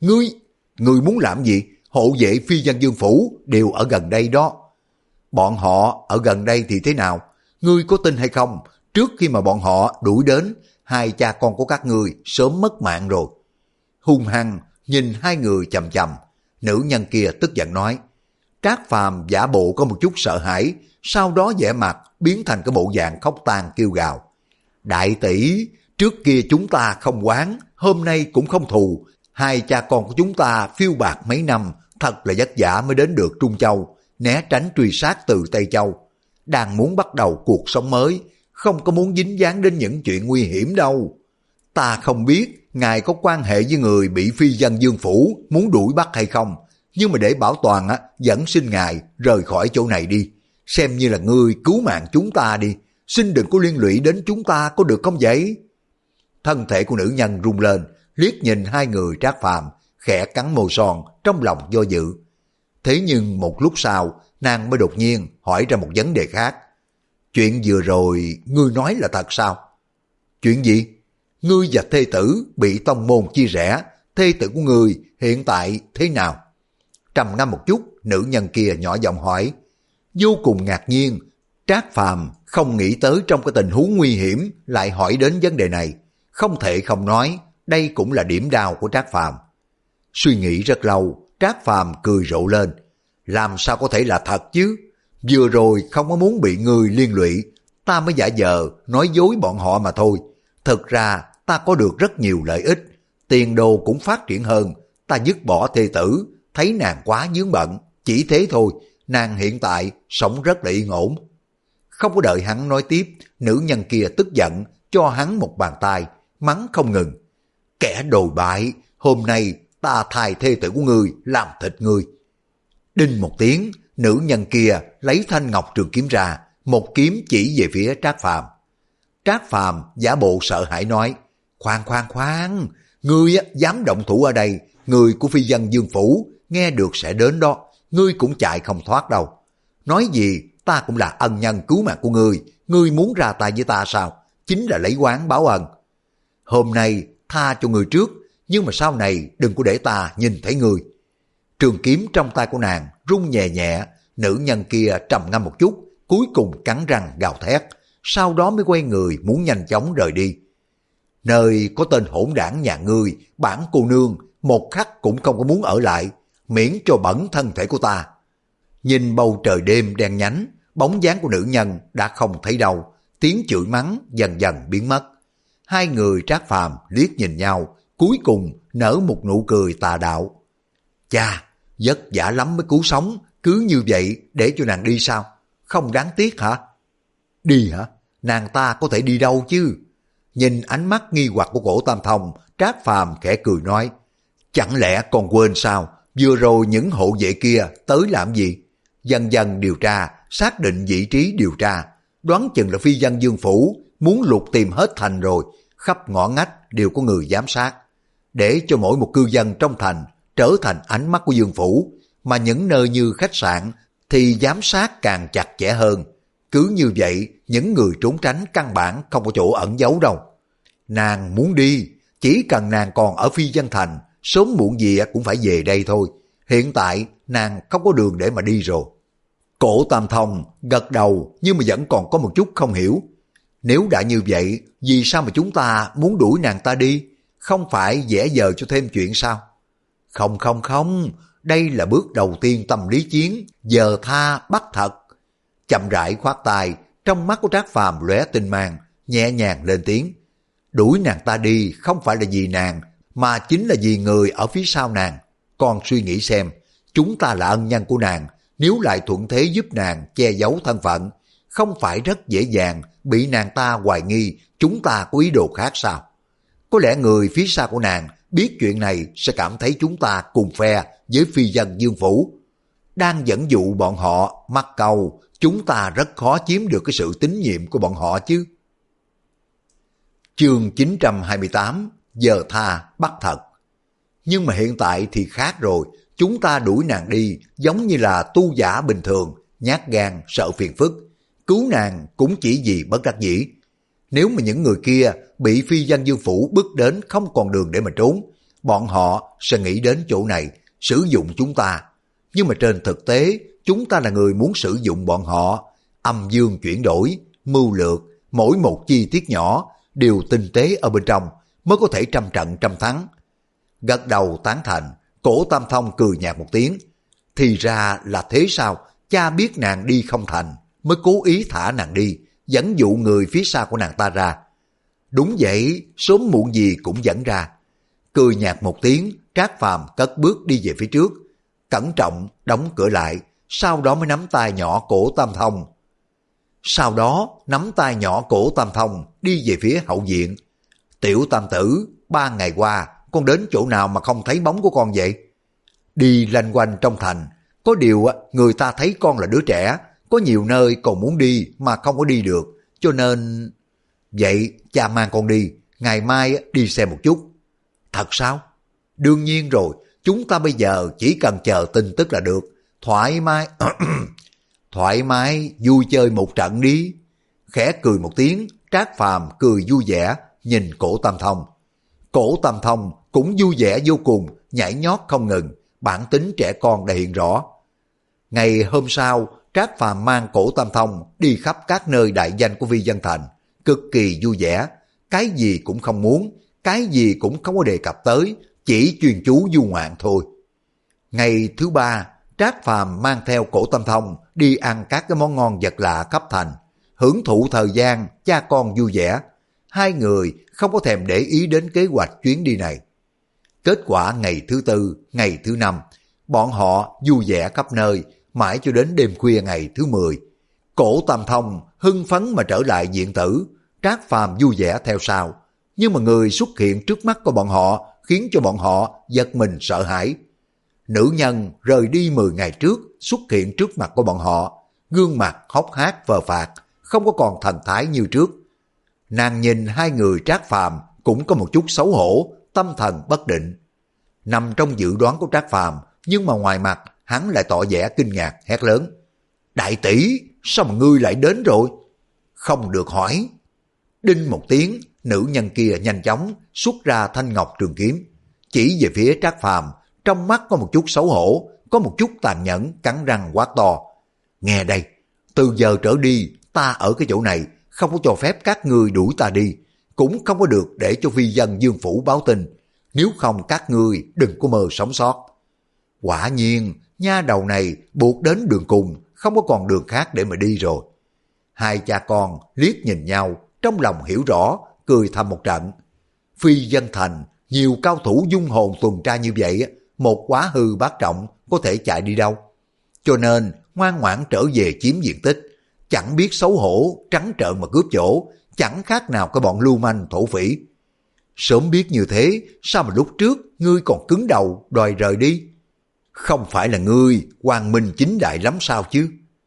Ngươi, ngươi muốn làm gì? Hộ vệ phi dân dương phủ đều ở gần đây đó. Bọn họ ở gần đây thì thế nào? Ngươi có tin hay không? Trước khi mà bọn họ đuổi đến, hai cha con của các ngươi sớm mất mạng rồi. Hung hăng nhìn hai người chầm chầm, nữ nhân kia tức giận nói. Trác Phàm giả bộ có một chút sợ hãi, sau đó vẻ mặt biến thành cái bộ dạng khóc than kêu gào. Đại tỷ, trước kia chúng ta không oán, hôm nay cũng không thù. Hai cha con của chúng ta phiêu bạc mấy năm, thật là vất vả mới đến được Trung Châu, né tránh truy sát từ Tây Châu. Đang muốn bắt đầu cuộc sống mới, không có muốn dính dáng đến những chuyện nguy hiểm đâu. Ta không biết ngài có quan hệ với người bị phi dân dương phủ muốn đuổi bắt hay không, nhưng mà để bảo toàn á, vẫn xin ngài rời khỏi chỗ này đi. Xem như là ngươi cứu mạng chúng ta đi, xin đừng có liên lụy đến chúng ta có được không vậy? Thân thể của nữ nhân rung lên, liếc nhìn hai người Trác Phàm, khẽ cắn môi son, trong lòng do dự. Thế nhưng một lúc sau, nàng mới đột nhiên hỏi ra một vấn đề khác. Chuyện vừa rồi ngươi nói là thật sao? Chuyện gì? Ngươi và thê tử bị tông môn chia rẽ, thê tử của ngươi hiện tại thế nào? Trầm ngâm một chút, nữ nhân kia nhỏ giọng hỏi. Vô cùng ngạc nhiên, Trác Phàm không nghĩ tới trong cái tình huống nguy hiểm lại hỏi đến vấn đề này. Không thể không nói, đây cũng là điểm đau của Trác Phàm. Suy nghĩ rất lâu, Trác Phàm cười rộ lên. Làm sao có thể là thật chứ? Vừa rồi không có muốn bị người liên lụy, ta mới giả vờ nói dối bọn họ mà thôi. Thực ra ta có được rất nhiều lợi ích, tiền đồ cũng phát triển hơn. Ta dứt bỏ thê tử, thấy nàng quá vướng bận, chỉ thế thôi. Nàng hiện tại sống rất là yên ổn. Không có đợi hắn nói tiếp, nữ nhân kia tức giận cho hắn một bàn tay, mắng không ngừng. Kẻ đồi bại, hôm nay ta thay thê tử của ngươi làm thịt ngươi. Đinh một tiếng, nữ nhân kia lấy thanh ngọc trường kiếm ra, một kiếm chỉ về phía Trác Phàm. Trác Phàm giả bộ sợ hãi nói, khoan khoan khoan, ngươi dám động thủ ở đây, người của phi dân dương phủ nghe được sẽ đến đó, ngươi cũng chạy không thoát đâu. Nói gì ta cũng là ân nhân cứu mạng của ngươi, ngươi muốn ra tay với ta sao? Chính là lấy oán báo ân. Hôm nay tha cho ngươi trước, nhưng mà sau này đừng có để ta nhìn thấy ngươi. Trường kiếm trong tay của nàng rung nhẹ nhẹ, nữ nhân kia trầm ngâm một chút, cuối cùng cắn răng gào thét, sau đó mới quay người muốn nhanh chóng rời đi. Nơi có tên hỗn đảng nhà ngươi, bản cô nương một khắc cũng không có muốn ở lại, miễn cho bẩn thân thể của ta. Nhìn bầu trời đêm đen nhánh, bóng dáng của nữ nhân đã không thấy đâu, tiếng chửi mắng dần dần biến mất. Hai người Trác Phàm liếc nhìn nhau, cuối cùng nở một nụ cười tà đạo. Chà, vất vả lắm mới cứu sống, cứ như vậy để cho nàng đi sao? Không đáng tiếc hả? Đi hả? Nàng ta có thể đi đâu chứ? Nhìn ánh mắt nghi hoặc của Cổ Tam Thông, Trác Phàm khẽ cười nói, chẳng lẽ còn quên sao? Vừa rồi những hộ vệ kia tới làm gì? Dần dần điều tra, xác định vị trí điều tra, đoán chừng là phi dân dương phủ muốn lục tìm hết thành rồi, khắp ngõ ngách đều có người giám sát, để cho mỗi một cư dân trong thành trở thành ánh mắt của dương phủ, mà những nơi như khách sạn thì giám sát càng chặt chẽ hơn. Cứ như vậy, những người trốn tránh căn bản không có chỗ ẩn giấu đâu. Nàng muốn đi, chỉ cần nàng còn ở phi dân thành, sớm muộn gì cũng phải về đây thôi. Hiện tại nàng không có đường để mà đi rồi. Cổ Tam Thông gật đầu nhưng mà vẫn còn có một chút không hiểu. Nếu đã như vậy, vì sao mà chúng ta muốn đuổi nàng ta đi? Không phải vẽ vời cho thêm chuyện sao? Không không không, đây là bước đầu tiên tâm lý chiến, giờ tha bắt thật. Chậm rãi khoát tay, trong mắt của Trác Phàm lóe tinh mang, nhẹ nhàng lên tiếng. Đuổi nàng ta đi không phải là vì nàng, mà chính là vì người ở phía sau nàng. Con suy nghĩ xem, chúng ta là ân nhân của nàng, nếu lại thuận thế giúp nàng che giấu thân phận, không phải rất dễ dàng bị nàng ta hoài nghi chúng ta có ý đồ khác sao? Có lẽ người phía sau của nàng biết chuyện này sẽ cảm thấy chúng ta cùng phe với phi dân dương phủ. Đang dẫn dụ bọn họ mắc câu, chúng ta rất khó chiếm được cái sự tín nhiệm của bọn họ chứ. Chương chín trăm hai mươi tám, giờ tha bắt thật. Nhưng mà hiện tại thì khác rồi, chúng ta đuổi nàng đi giống như là tu giả bình thường, nhát gan, sợ phiền phức. Cứu nàng cũng chỉ vì bất đắc dĩ. Nếu mà những người kia bị phi dân dương phủ bước đến không còn đường để mà trốn, bọn họ sẽ nghĩ đến chỗ này sử dụng chúng ta. Nhưng mà trên thực tế, chúng ta là người muốn sử dụng bọn họ. Âm dương chuyển đổi, mưu lược, mỗi một chi tiết nhỏ đều tinh tế ở bên trong mới có thể trăm trận trăm thắng. Gật đầu tán thành, Cổ Tam Thông cười nhạt một tiếng. Thì ra là thế sao, cha biết nàng đi không thành, mới cố ý thả nàng đi, dẫn dụ người phía sau của nàng ta ra. Đúng vậy, sớm muộn gì cũng dẫn ra. Cười nhạt một tiếng, Trác Phàm cất bước đi về phía trước, cẩn trọng đóng cửa lại, sau đó mới nắm tay nhỏ Cổ Tam Thông. Sau đó nắm tay nhỏ Cổ Tam Thông đi về phía hậu viện. Tiểu Tam tử, ba ngày qua con đến chỗ nào mà không thấy bóng của con vậy? Đi lanh quanh trong thành, có điều người ta thấy con là đứa trẻ, có nhiều nơi còn muốn đi mà không có đi được, cho nên... Vậy cha mang con đi, ngày mai đi xem một chút. Thật sao? Đương nhiên rồi, chúng ta bây giờ chỉ cần chờ tin tức là được. Thoải mái... Thoải mái vui chơi một trận đi. Khẽ cười một tiếng, Trác Phàm cười vui vẻ nhìn Cổ Tam Thông. Cổ Tam Thông cũng vui vẻ vô cùng, nhảy nhót không ngừng, bản tính trẻ con đã hiện rõ. Ngày hôm sau, Trác Phàm mang Cổ Tam Thông đi khắp các nơi đại danh của Vi Dân Thành, cực kỳ vui vẻ, cái gì cũng không muốn, cái gì cũng không có đề cập tới, chỉ chuyên chú du ngoạn thôi. Ngày thứ ba, Trác Phàm mang theo Cổ Tam Thông đi ăn các cái món ngon vật lạ khắp thành, hưởng thụ thời gian cha con vui vẻ. Hai người không có thèm để ý đến kế hoạch chuyến đi này. Kết quả ngày thứ tư, ngày thứ năm, bọn họ vui vẻ khắp nơi, mãi cho đến đêm khuya ngày thứ mười. Cổ Tam Thông hưng phấn mà trở lại viện tử, Trác Phàm vui vẻ theo sau. Nhưng mà người xuất hiện trước mắt của bọn họ khiến cho bọn họ giật mình sợ hãi. Nữ nhân rời đi mười ngày trước xuất hiện trước mặt của bọn họ, gương mặt hốc hác phờ phạc, không có còn thần thái như trước. Nàng nhìn hai người Trác Phàm cũng có một chút xấu hổ, tâm thần bất định. Nằm trong dự đoán của Trác Phàm, nhưng mà ngoài mặt hắn lại tỏ vẻ kinh ngạc hét lớn. Đại tỷ, sao mà ngươi lại đến rồi? Không được hỏi. Đinh một tiếng, nữ nhân kia nhanh chóng xuất ra thanh ngọc trường kiếm, chỉ về phía Trác Phàm, trong mắt có một chút xấu hổ, có một chút tàn nhẫn, cắn răng quát to. Nghe đây, từ giờ trở đi, ta ở cái chỗ này, không có cho phép các ngươi đuổi ta đi, cũng không có được để cho phi dân Dương Phủ báo tin, nếu không các ngươi đừng có mơ sống sót. Quả nhiên, nha đầu này buộc đến đường cùng, không có còn đường khác để mà đi rồi. Hai cha con liếc nhìn nhau, trong lòng hiểu rõ, cười thầm một trận. Phi Dân Thành, nhiều cao thủ dung hồn tuần tra như vậy, một quá hư bát trọng có thể chạy đi đâu. Cho nên ngoan ngoãn trở về chiếm diện tích, chẳng biết xấu hổ, trắng trợn mà cướp chỗ, chẳng khác nào cái bọn lưu manh thổ phỉ. Sớm biết như thế, sao mà lúc trước ngươi còn cứng đầu đòi rời đi? Không phải là ngươi quang minh chính đại lắm sao chứ?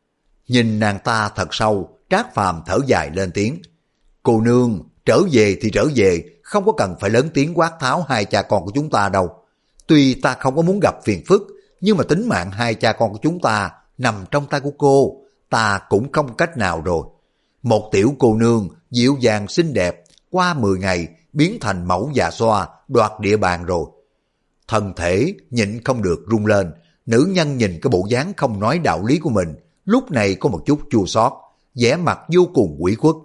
Nhìn nàng ta thật sâu, Trác Phàm thở dài lên tiếng. Cô nương, trở về thì trở về, không có cần phải lớn tiếng quát tháo hai cha con của chúng ta đâu. Tuy ta không có muốn gặp phiền phức, nhưng mà tính mạng hai cha con của chúng ta nằm trong tay của cô, ta cũng không cách nào rồi. Một tiểu cô nương dịu dàng xinh đẹp, qua mười ngày biến thành mẫu già xoa, đoạt địa bàn rồi. Thân thể nhịn không được rung lên, nữ nhân nhìn cái bộ dáng không nói đạo lý của mình, lúc này có một chút chua xót, vẻ mặt vô cùng ủy khuất.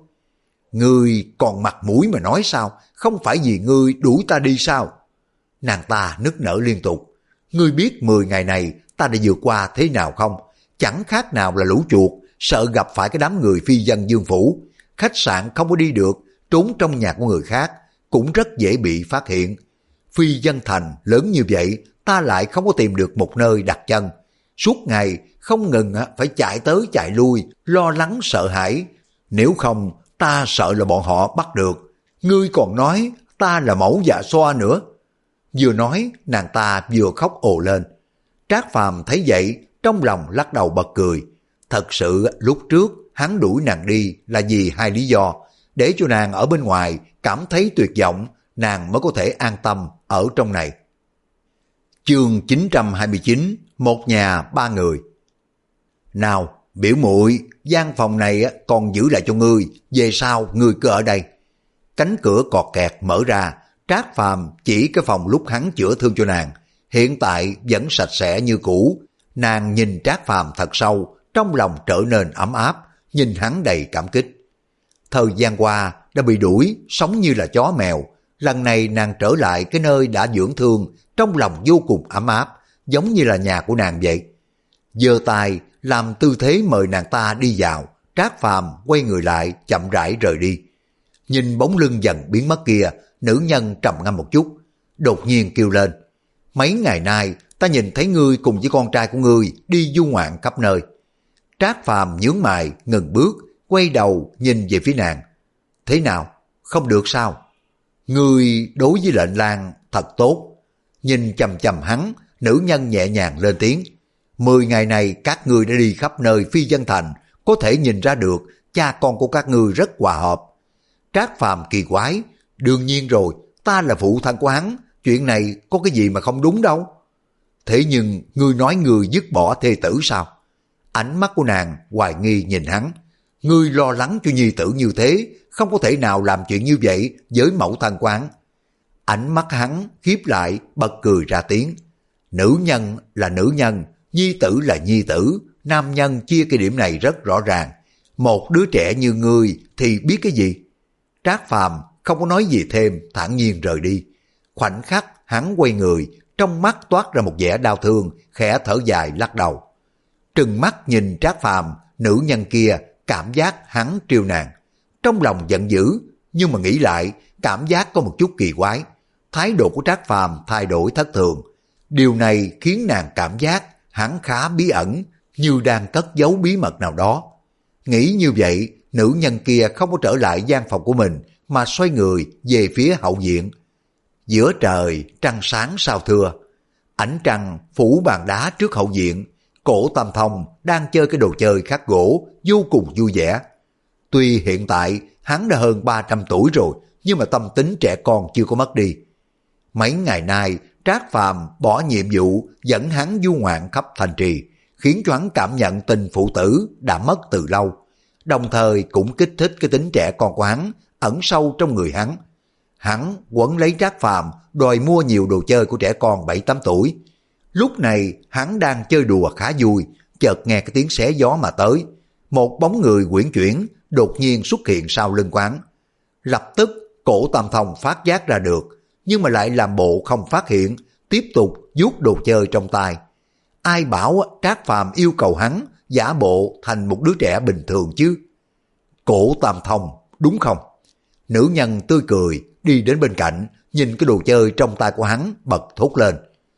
Ngươi còn mặt mũi mà nói sao, không phải vì ngươi đuổi ta đi sao? Nàng ta nức nở liên tục. Ngươi biết mười ngày này ta đã vượt qua thế nào không? Chẳng khác nào là lũ chuột, sợ gặp phải cái đám người phi dân Dương Phủ. Khách sạn không có đi được, trốn trong nhà của người khác, cũng rất dễ bị phát hiện. Phi Dân Thành lớn như vậy, ta lại không có tìm được một nơi đặt chân. Suốt ngày không ngừng phải chạy tới chạy lui, lo lắng sợ hãi. Nếu không, ta sợ là bọn họ bắt được. Ngươi còn nói ta là mẫu dạ xoa nữa. Vừa nói, nàng ta vừa khóc ồ lên. Trác Phàm thấy vậy, trong lòng lắc đầu bật cười. Thật sự lúc trước hắn đuổi nàng đi là vì hai lý do. Để cho nàng ở bên ngoài cảm thấy tuyệt vọng, nàng mới có thể an tâm ở trong này. Chương chín trăm hai mươi chín, một nhà ba người. Nào, biểu muội, gian phòng này còn giữ lại cho ngươi, về sau ngươi cứ ở đây. Cánh cửa cọt kẹt mở ra, Trác Phàm chỉ cái phòng lúc hắn chữa thương cho nàng, hiện tại vẫn sạch sẽ như cũ. Nàng nhìn Trác Phàm thật sâu, trong lòng trở nên ấm áp, nhìn hắn đầy cảm kích. Thời gian qua đã bị đuổi, sống như là chó mèo. Lần này nàng trở lại cái nơi đã dưỡng thương, trong lòng vô cùng ấm áp, giống như là nhà của nàng vậy. Giơ tay làm tư thế mời nàng ta đi vào. Trác Phàm quay người lại, chậm rãi rời đi. Nhìn bóng lưng dần biến mất kia, nữ nhân trầm ngâm một chút, đột nhiên kêu lên: mấy ngày nay ta nhìn thấy ngươi cùng với con trai của ngươi đi du ngoạn khắp nơi. Trác Phàm nhướng mày, ngừng bước, quay đầu nhìn về phía nàng. Thế nào, không được sao? Ngươi đối với lệnh lang thật tốt. Nhìn chầm chầm hắn, nữ nhân nhẹ nhàng lên tiếng. Mười ngày này các ngươi đã đi khắp nơi phi dân thành, có thể nhìn ra được cha con của các ngươi rất hòa hợp. Trác Phàm kỳ quái, đương nhiên rồi, ta là phụ thân của hắn, chuyện này có cái gì mà không đúng đâu. Thế nhưng ngươi nói ngươi dứt bỏ thê tử sao? Ánh mắt của nàng hoài nghi nhìn hắn. Ngươi lo lắng cho nhi tử như thế, không có thể nào làm chuyện như vậy với mẫu thân của hắn. Ánh mắt hắn khiếp lại, bật cười ra tiếng. Nữ nhân là nữ nhân, nhi tử là nhi tử, nam nhân chia cái điểm này rất rõ ràng. Một đứa trẻ như ngươi thì biết cái gì? Trác Phàm không có nói gì thêm, thản nhiên rời đi. Khoảnh khắc hắn quay người, trong mắt toát ra một vẻ đau thương, khẽ thở dài lắc đầu. Trừng mắt nhìn Trác Phàm, nữ nhân kia cảm giác hắn trêu nàng. Trong lòng giận dữ, nhưng mà nghĩ lại, cảm giác có một chút kỳ quái. Thái độ của Trác Phàm thay đổi thất thường. Điều này khiến nàng cảm giác hắn khá bí ẩn, như đang cất giấu bí mật nào đó. Nghĩ như vậy, nữ nhân kia không có trở lại gian phòng của mình, mà xoay người về phía hậu viện. Giữa trời, trăng sáng sao thưa. Ánh trăng phủ bàn đá trước hậu viện. Cổ Tam Thông đang chơi cái đồ chơi khắc gỗ, vô cùng vui vẻ. Tuy hiện tại hắn đã hơn ba trăm tuổi rồi, nhưng mà tâm tính trẻ con chưa có mất đi. Mấy ngày nay, Trác Phàm bỏ nhiệm vụ dẫn hắn du ngoạn khắp thành trì, khiến cho hắn cảm nhận tình phụ tử đã mất từ lâu. Đồng thời cũng kích thích cái tính trẻ con của hắn ẩn sâu trong người hắn. Hắn quấn lấy Trác Phàm đòi mua nhiều đồ chơi của trẻ con bảy tám tuổi. Lúc này hắn đang chơi đùa khá vui, chợt nghe cái tiếng xé gió mà tới. Một bóng người uyển chuyển đột nhiên xuất hiện sau lưng quán. Lập tức Cổ Tam Thông phát giác ra được, nhưng mà lại làm bộ không phát hiện, tiếp tục vuốt đồ chơi trong tay. Ai bảo Trác Phàm yêu cầu hắn giả bộ thành một đứa trẻ bình thường chứ? Cổ Tam Thông, đúng không? Nữ nhân tươi cười đi đến bên cạnh, nhìn cái đồ chơi trong tay của hắn, bật thốt lên.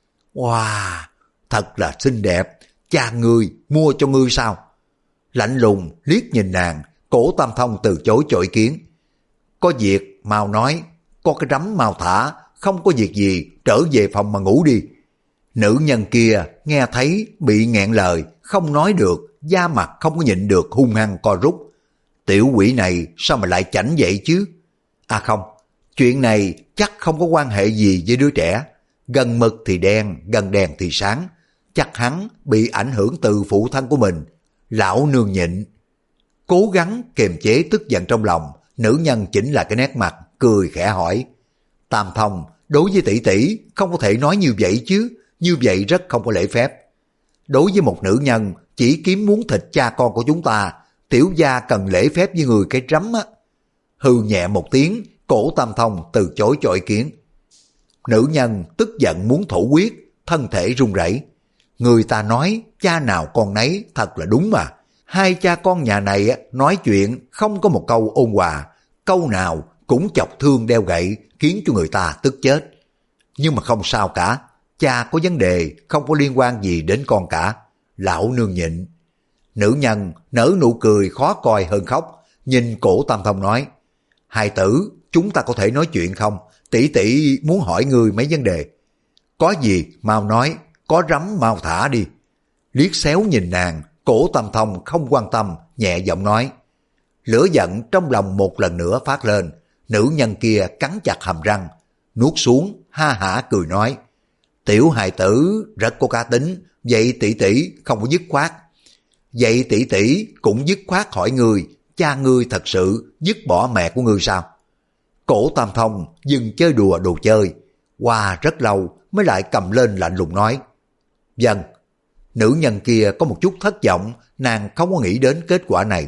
Wow, thật là xinh đẹp, cha ngươi mua cho ngươi sao? Lạnh lùng liếc nhìn nàng, Cổ Tam Thông từ chối cho ý kiến. Có việc mau nói, có cái rắm mau thả, không có việc gì trở về phòng mà ngủ đi. Nữ nhân kia nghe thấy bị nghẹn lời, không nói được, da mặt không có nhịn được hung hăng co rút. Tiểu quỷ này sao mà lại chảnh vậy chứ? À không, chuyện này chắc không có quan hệ gì với đứa trẻ. Gần mực thì đen, gần đèn thì sáng. Chắc hắn bị ảnh hưởng từ phụ thân của mình. Lão nương nhịn. Cố gắng kiềm chế tức giận trong lòng, nữ nhân chỉnh lại cái nét mặt, cười khẽ hỏi. Tam Thông, đối với tỷ tỷ không có thể nói như vậy chứ, như vậy rất không có lễ phép. Đối với một nữ nhân chỉ kiếm muốn thịt cha con của chúng ta, tiểu gia cần lễ phép với người cái rắm á. Hư nhẹ một tiếng, Cổ Tam Thông từ chối cho ý kiến. Nữ nhân tức giận muốn thổ quyết, thân thể run rẩy. Người ta nói cha nào con nấy, thật là đúng mà. Hai cha con nhà này nói chuyện không có một câu ôn hòa, câu nào cũng chọc thương đeo gậy, khiến cho người ta tức chết. Nhưng mà không sao cả, cha có vấn đề không có liên quan gì đến con cả. Lão nương nhịn. Nữ nhân nở nụ cười khó coi hơn khóc, nhìn Cổ Tam Thông nói. Hài tử, chúng ta có thể nói chuyện không? Tỷ tỷ muốn hỏi người mấy vấn đề. Có gì mau nói, có rắm mau thả đi. Liếc xéo nhìn nàng, Cổ Tam Thông không quan tâm, nhẹ giọng nói. Lửa giận trong lòng một lần nữa phát lên. Nữ nhân kia cắn chặt hàm răng, nuốt xuống, ha hả cười nói. Tiểu hài tử rất có cá tính, vậy tỷ tỷ không có dứt khoát. Vậy tỷ tỷ cũng dứt khoát hỏi người, cha ngươi thật sự dứt bỏ mẹ của ngươi sao? Cổ Tam Thông dừng chơi đùa đồ chơi, qua rất lâu mới lại cầm lên lạnh lùng nói: Vâng. Nữ nhân kia có một chút thất vọng, nàng không có nghĩ đến kết quả này.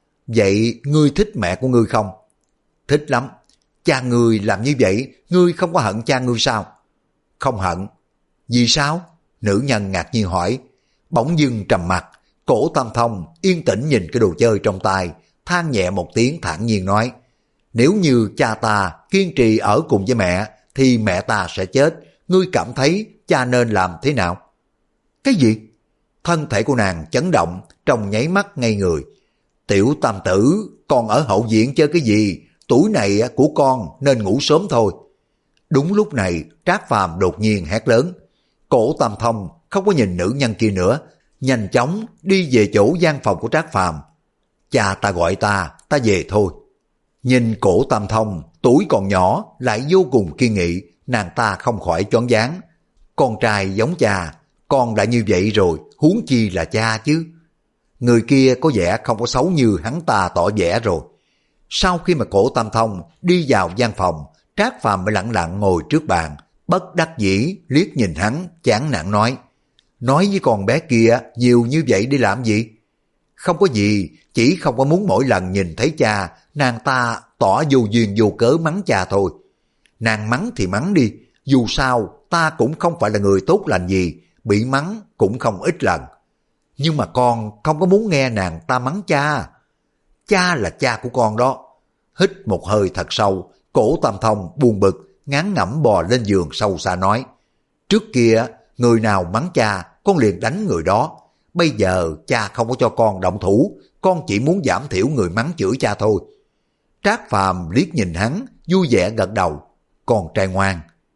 Vậy ngươi thích mẹ của ngươi không? Thích lắm. Cha ngươi làm như vậy, ngươi không có hận cha ngươi sao? Không hận. Vì sao? Nữ nhân ngạc nhiên hỏi. Bỗng dưng trầm mặt, Cổ Tam Thông yên tĩnh nhìn cái đồ chơi trong tay, than nhẹ một tiếng thản nhiên nói: Nếu như cha ta kiên trì ở cùng với mẹ, thì mẹ ta sẽ chết. Ngươi cảm thấy cha nên làm thế nào? Cái gì? Thân thể của nàng chấn động, trong nháy mắt ngây người. Tiểu tam tử, con ở hậu viện chơi cái gì? Tuổi này của con nên ngủ sớm thôi. Đúng lúc này, Trác Phàm đột nhiên hét lớn. Cổ Tam Thông không có nhìn nữ nhân kia nữa, nhanh chóng đi về chỗ gian phòng của Trác Phàm. Cha ta gọi ta, ta về thôi. Nhìn Cổ Tam Thông, tuổi còn nhỏ lại vô cùng kiên nghị, nàng ta không khỏi choáng váng. Con trai giống cha, con đã như vậy rồi, huống chi là cha chứ. Người kia có vẻ không có xấu như hắn ta tỏ vẻ rồi. Sau khi mà Cổ Tam Thông đi vào gian phòng, Trác Phàm mới lặng lặng ngồi trước bàn, bất đắc dĩ liếc nhìn hắn, chán nản nói: Nói với con bé kia nhiều như vậy để làm gì? Không có gì, chỉ không có muốn mỗi lần nhìn thấy cha, nàng ta tỏ vô duyên vô cớ mắng cha thôi. Nàng mắng thì mắng đi, dù sao ta cũng không phải là người tốt lành gì, bị mắng cũng không ít lần. Nhưng mà con không có muốn nghe nàng ta mắng cha. Cha là cha của con đó. Hít một hơi thật sâu, Cổ Tam Thông buồn bực, ngán ngẩm bò lên giường sâu xa nói: Trước kia, người nào mắng cha, con liền đánh người đó. Bây giờ cha không có cho con động thủ, con chỉ muốn giảm thiểu người mắng chửi cha thôi. Trác Phàm liếc nhìn hắn, vui vẻ gật đầu. Con trai ngoan.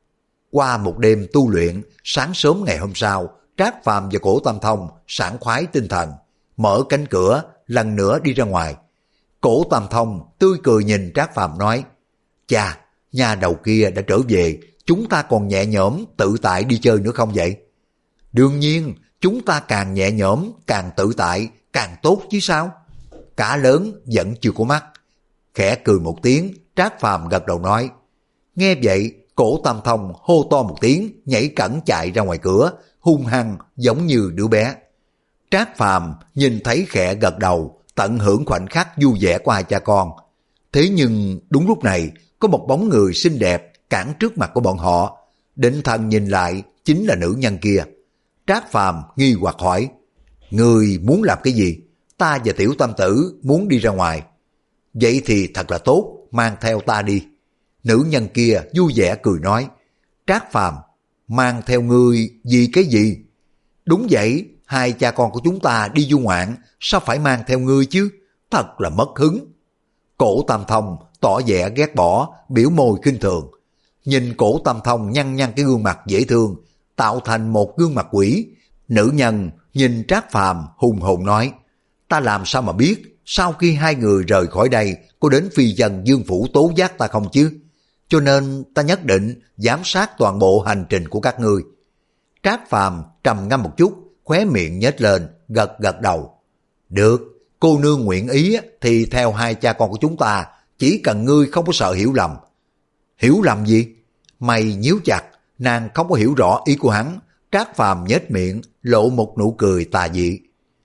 Qua một đêm tu luyện, sáng sớm ngày hôm sau, Trác Phàm và Cổ Tam Thông sảng khoái tinh thần, mở cánh cửa, lần nữa đi ra ngoài. Cổ Tam Thông tươi cười nhìn Trác Phàm nói: Chà, nhà đầu kia đã trở về, chúng ta còn nhẹ nhõm tự tại đi chơi nữa không vậy? Đương nhiên, chúng ta càng nhẹ nhõm, càng tự tại, càng tốt chứ sao? Cả lớn vẫn chưa có mắt. Khẽ cười một tiếng, Trác Phàm gật đầu nói. Nghe vậy, Cổ Tam Thông hô to một tiếng, nhảy cẫng chạy ra ngoài cửa, hung hăng giống như đứa bé. Trác Phàm nhìn thấy khẽ gật đầu, tận hưởng khoảnh khắc vui vẻ của hai cha con. Thế nhưng đúng lúc này, có một bóng người xinh đẹp cản trước mặt của bọn họ. Định thần nhìn lại, chính là nữ nhân kia. Trác Phàm nghi hoặc hỏi: Người muốn làm cái gì? Ta và tiểu tam tử muốn đi ra ngoài. Vậy thì thật là tốt, mang theo ta đi. Nữ nhân kia vui vẻ cười nói. Trác Phàm, mang theo ngươi vì cái gì? Đúng vậy, hai cha con của chúng ta đi du ngoạn, sao phải mang theo ngươi chứ? Thật là mất hứng. Cổ Tam Thông tỏ vẻ ghét bỏ, biểu môi khinh thường. Nhìn Cổ Tam Thông nhăn nhăn cái gương mặt dễ thương, tạo thành một gương mặt quỷ. Nữ nhân nhìn Trác Phàm hùng hồn nói: Ta làm sao mà biết, sau khi hai người rời khỏi đây, có đến phi dân Dương Phủ tố giác ta không chứ? Cho nên ta nhất định giám sát toàn bộ hành trình của các ngươi. Trác Phàm trầm ngâm một chút, khóe miệng nhếch lên, gật gật đầu. Được, cô nương nguyện ý thì theo hai cha con của chúng ta, chỉ cần ngươi không có sợ hiểu lầm. Hiểu lầm gì? Mày nhíu chặt, nàng không có hiểu rõ ý của hắn. Trác Phàm nhếch miệng, lộ một nụ cười tà dị.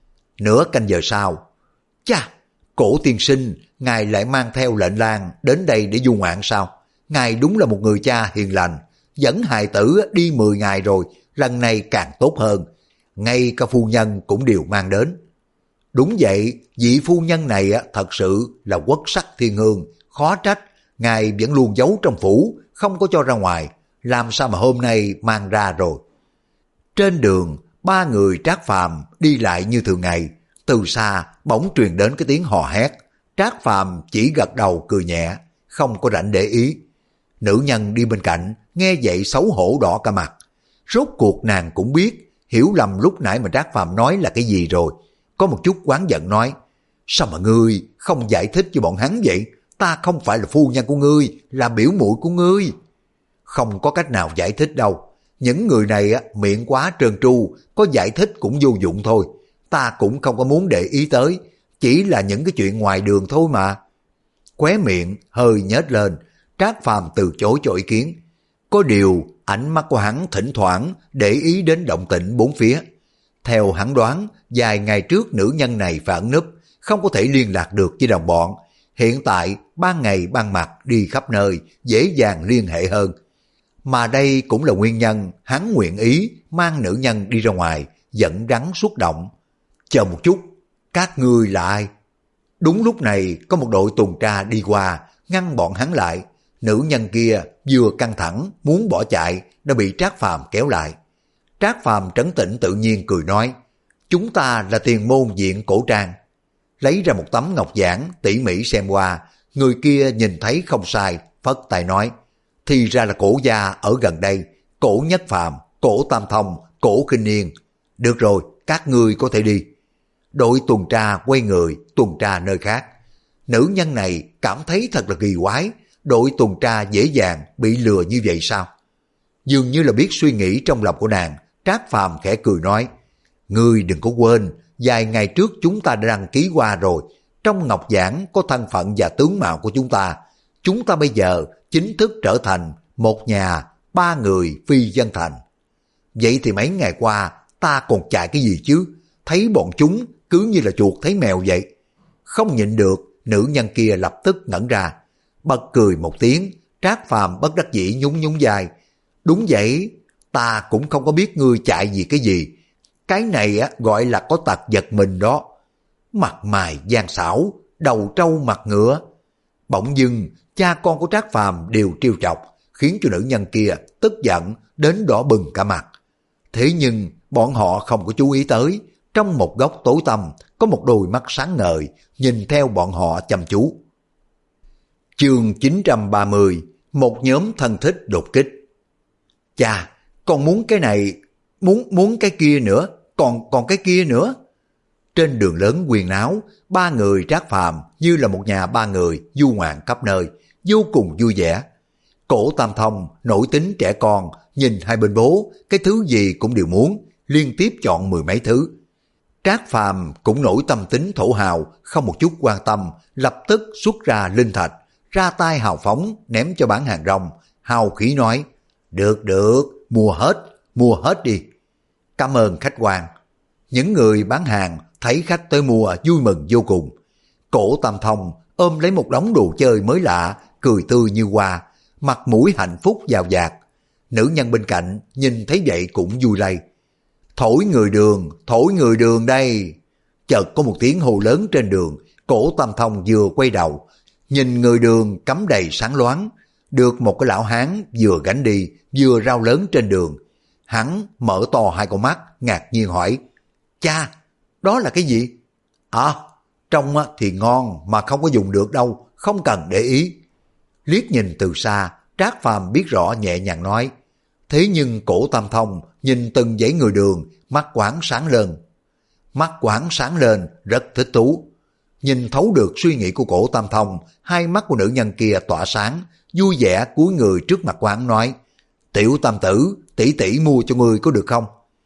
Nửa canh giờ sau, chà, Cổ tiên sinh, ngài lại mang theo lệnh lang đến đây để du ngoạn sao? Ngài đúng là một người cha hiền lành, dẫn hài tử đi mười ngày rồi, lần này càng tốt hơn. Ngay cả phu nhân cũng đều mang đến. Đúng vậy, vị phu nhân này thật sự là quốc sắc thiên hương, khó trách, ngài vẫn luôn giấu trong phủ, không có cho ra ngoài, làm sao mà hôm nay mang ra rồi. Trên đường, ba người Trác Phàm đi lại như thường ngày, từ xa bỗng truyền đến cái tiếng hò hét. Trác Phàm chỉ gật đầu cười nhẹ, không có rảnh để ý. Nữ nhân đi bên cạnh, nghe vậy xấu hổ đỏ cả mặt. Rốt cuộc nàng cũng biết, hiểu lầm lúc nãy mà Trác Phàm nói là cái gì rồi. Có một chút oán giận nói: Sao mà ngươi không giải thích cho bọn hắn vậy? Ta không phải là phu nhân của ngươi, là biểu muội của ngươi. Không có cách nào giải thích đâu. Những người này miệng quá trơn tru, có giải thích cũng vô dụng thôi. Ta cũng không có muốn để ý tới, chỉ là những cái chuyện ngoài đường thôi mà. Khóe miệng hơi nhếch lên, Trác Phàm từ chối cho ý kiến. Có điều ánh mắt của hắn thỉnh thoảng để ý đến động tĩnh bốn phía. Theo hắn đoán, vài ngày trước nữ nhân này phải ẩn núp, không có thể liên lạc được với đồng bọn. Hiện tại ban ngày ban mặt đi khắp nơi, dễ dàng liên hệ hơn. Mà đây cũng là nguyên nhân hắn nguyện ý mang nữ nhân đi ra ngoài, dẫn rắn xuất động. Chờ một chút, các ngươi là ai? Đúng lúc này có một đội tuần tra đi qua, ngăn bọn hắn lại. Nữ nhân kia vừa căng thẳng muốn bỏ chạy đã bị Trác Phàm kéo lại. Trác Phàm trấn tĩnh tự nhiên cười nói, chúng ta là tiền môn viện cổ trang. Lấy ra một tấm ngọc giản tỉ mỉ xem qua, người kia nhìn thấy không sai, phất tay nói, thì ra là cổ gia ở gần đây, cổ Nhất Phàm, cổ Tam Thông, cổ Kinh Niên. Được rồi, các ngươi có thể đi. Đội tuần tra quay người tuần tra nơi khác. Nữ nhân này cảm thấy thật là kỳ quái, đội tuần tra dễ dàng bị lừa như vậy sao? Dường như là biết suy nghĩ trong lòng của nàng, Trác Phàm khẽ cười nói, ngươi đừng có quên, vài ngày trước chúng ta đã đăng ký qua rồi, trong ngọc giản có thân phận và tướng mạo của chúng ta. Chúng ta bây giờ chính thức trở thành một nhà ba người phi dân thành. Vậy thì mấy ngày qua ta còn chạy cái gì chứ? Thấy bọn chúng cứ như là chuột thấy mèo vậy. Không nhịn được, nữ nhân kia lập tức ngẩn ra, bật cười một tiếng. Trác Phàm bất đắc dĩ nhún nhún vai, đúng vậy, ta cũng không có biết ngươi chạy gì cái gì. Cái này á gọi là có tật giật mình đó. Mặt mày gian xảo, đầu trâu mặt ngựa. Bỗng dưng cha con của Trác Phàm đều trêu chọc, khiến cho nữ nhân kia tức giận đến đỏ bừng cả mặt. Thế nhưng bọn họ không có chú ý tới, trong một góc tối tăm có một đôi mắt sáng ngời nhìn theo bọn họ chăm chú. Chương chín trăm ba mươi, một nhóm thân thích đột kích. Chà, còn muốn cái này, muốn muốn cái kia nữa, còn còn cái kia nữa. Trên đường lớn huyền náo, ba người Trác Phàm như là một nhà ba người du ngoạn khắp nơi, vô cùng vui vẻ. Cổ Tam Thông nổi tính trẻ con, nhìn hai bên bố, cái thứ gì cũng đều muốn, liên tiếp chọn mười mấy thứ. Trác Phàm cũng nổi tâm tính thổ hào, không một chút quan tâm, lập tức xuất ra linh thạch, ra tay hào phóng ném cho bán hàng rong, hào khí nói, được được, mua hết, mua hết đi. Cảm ơn khách quan. Những người bán hàng thấy khách tới mua vui mừng vô cùng. Cổ Tam Thông ôm lấy một đống đồ chơi mới lạ, cười tươi như hoa, mặt mũi hạnh phúc giàu dạt. Nữ nhân bên cạnh nhìn thấy vậy cũng vui lây. Thổi người đường, thổi người đường đây. Chợt có một tiếng hô lớn trên đường. Cổ Tam Thông vừa quay đầu, nhìn người đường cắm đầy sáng loáng, được một cái lão hán vừa gánh đi vừa rao lớn trên đường. Hắn mở to hai con mắt ngạc nhiên hỏi, cha, đó là cái gì? À, trông thì ngon mà không có dùng được đâu, không cần để ý. Liếc nhìn từ xa, Trác Phàm biết rõ nhẹ nhàng nói. Thế nhưng Cổ Tam Thông nhìn từng dãy người đường, mắt quảng sáng lên. Mắt quảng sáng lên, rất thích thú. Nhìn thấu được suy nghĩ của Cổ Tam Thông, hai mắt của nữ nhân kia tỏa sáng, vui vẻ cúi người trước mặt quán nói, tiểu Tam tử, tỷ tỷ mua cho ngươi có được không?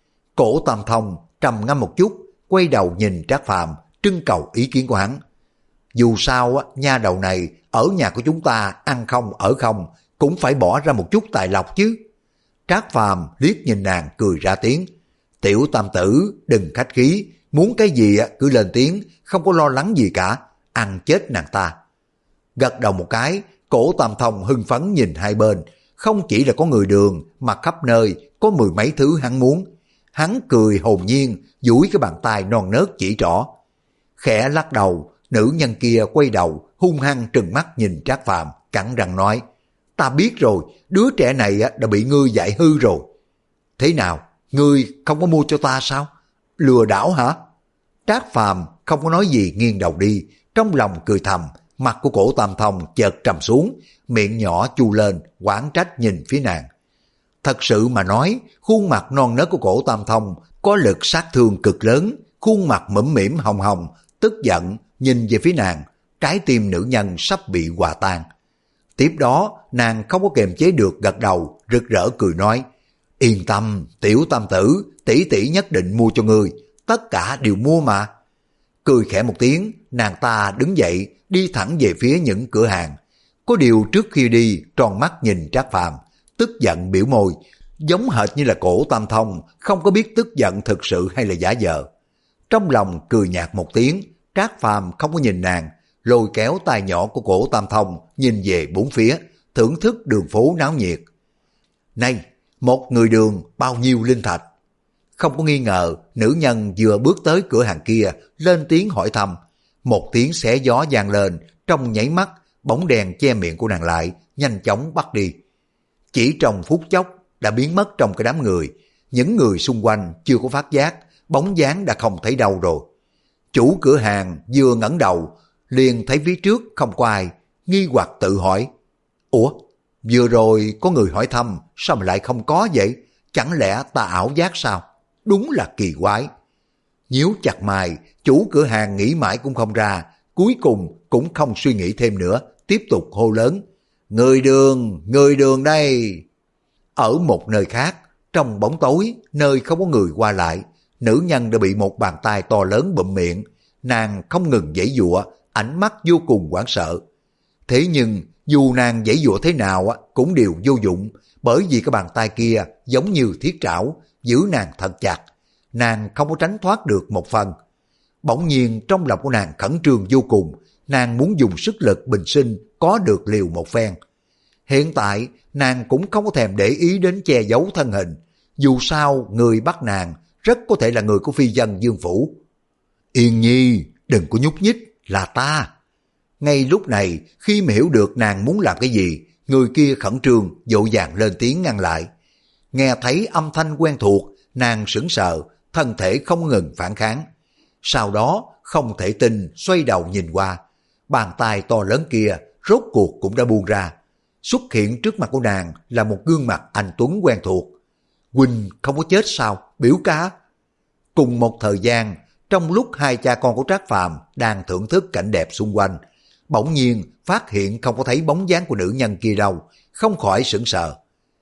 Cổ Tam Thông trầm ngâm một chút, quay đầu nhìn Trác Phàm, trưng cầu ý kiến của hắn. Dù sao nha đầu này ở nhà của chúng ta ăn không ở không, cũng phải bỏ ra một chút tài lộc chứ. Trác Phàm liếc nhìn nàng cười ra tiếng, tiểu Tam tử đừng khách khí, muốn cái gì cứ lên tiếng, không có lo lắng gì cả, ăn chết nàng ta. Gật đầu một cái, Cổ Tam Thông hưng phấn nhìn hai bên, không chỉ là có người đường mà khắp nơi có mười mấy thứ hắn muốn. Hắn cười hồn nhiên, duỗi cái bàn tay non nớt chỉ trỏ. Khẽ lắc đầu, nữ nhân kia quay đầu hung hăng trừng mắt nhìn Trác Phàm, cắn răng nói, ta biết rồi, đứa trẻ này đã bị ngươi dạy hư rồi. Thế nào, ngươi không có mua cho ta sao? Lừa đảo hả? Trác Phàm không có nói gì, nghiêng đầu đi, trong lòng cười thầm. Mặt của Cổ Tam Thông chợt trầm xuống, miệng nhỏ chu lên, oán trách nhìn phía nàng. Thật sự mà nói, khuôn mặt non nớt của Cổ Tam Thông có lực sát thương cực lớn, khuôn mặt mũm mĩm hồng hồng, tức giận nhìn về phía nàng, trái tim nữ nhân sắp bị hòa tan. Tiếp đó, nàng không có kiềm chế được gật đầu, rực rỡ cười nói, yên tâm, tiểu Tam tử, tỷ tỷ nhất định mua cho ngươi, tất cả đều mua mà. Cười khẽ một tiếng, nàng ta đứng dậy, đi thẳng về phía những cửa hàng. Có điều trước khi đi tròn mắt nhìn Trác Phàm, tức giận biểu môi, giống hệt như là Cổ Tam Thông không có biết tức giận thực sự hay là giả vờ. Trong lòng cười nhạt một tiếng, Trác Phàm không có nhìn nàng, lôi kéo tay nhỏ của Cổ Tam Thông nhìn về bốn phía, thưởng thức đường phố náo nhiệt. Này, một người đường bao nhiêu linh thạch? Không có nghi ngờ, nữ nhân vừa bước tới cửa hàng kia, lên tiếng hỏi thăm. Một tiếng xé gió vang lên, trong nháy mắt, bóng đèn che miệng của nàng lại, nhanh chóng bắt đi. Chỉ trong phút chốc, đã biến mất trong cái đám người. Những người xung quanh chưa có phát giác, bóng dáng đã không thấy đâu rồi. Chủ cửa hàng vừa ngẩng đầu, liền thấy phía trước không có ai, nghi hoặc tự hỏi. Ủa, vừa rồi có người hỏi thăm, sao mà lại không có vậy? Chẳng lẽ ta ảo giác sao? Đúng là kỳ quái. Nhíu chặt mày, chủ cửa hàng nghĩ mãi cũng không ra, cuối cùng cũng không suy nghĩ thêm nữa, tiếp tục hô lớn. Người đường, người đường đây. Ở một nơi khác, trong bóng tối, nơi không có người qua lại, nữ nhân đã bị một bàn tay to lớn bụm miệng, nàng không ngừng giãy giụa, ánh mắt vô cùng hoảng sợ. Thế nhưng, dù nàng giãy giụa thế nào cũng đều vô dụng, bởi vì cái bàn tay kia giống như thiết trảo, giữ nàng thật chặt, nàng không có tránh thoát được một phần. Bỗng nhiên trong lòng của nàng khẩn trương vô cùng, nàng muốn dùng sức lực bình sinh có được liều một phen. Hiện tại nàng cũng không có thèm để ý đến che giấu thân hình, dù sao người bắt nàng rất có thể là người của phi dân Dương Phủ. Yên Nhi, đừng có nhúc nhích, là ta. Ngay lúc này, khi mà hiểu được nàng muốn làm cái gì, người kia khẩn trương vội vàng lên tiếng ngăn lại. Nghe thấy âm thanh quen thuộc, nàng sững sờ, thân thể không ngừng phản kháng. Sau đó, không thể tin, xoay đầu nhìn qua. Bàn tay to lớn kia, rốt cuộc cũng đã buông ra. Xuất hiện trước mặt của nàng là một gương mặt anh tuấn quen thuộc. Huynh không có chết sao, biểu ca? Cùng một thời gian, trong lúc hai cha con của Trác Phàm đang thưởng thức cảnh đẹp xung quanh, bỗng nhiên phát hiện không có thấy bóng dáng của nữ nhân kia đâu, không khỏi sững sờ.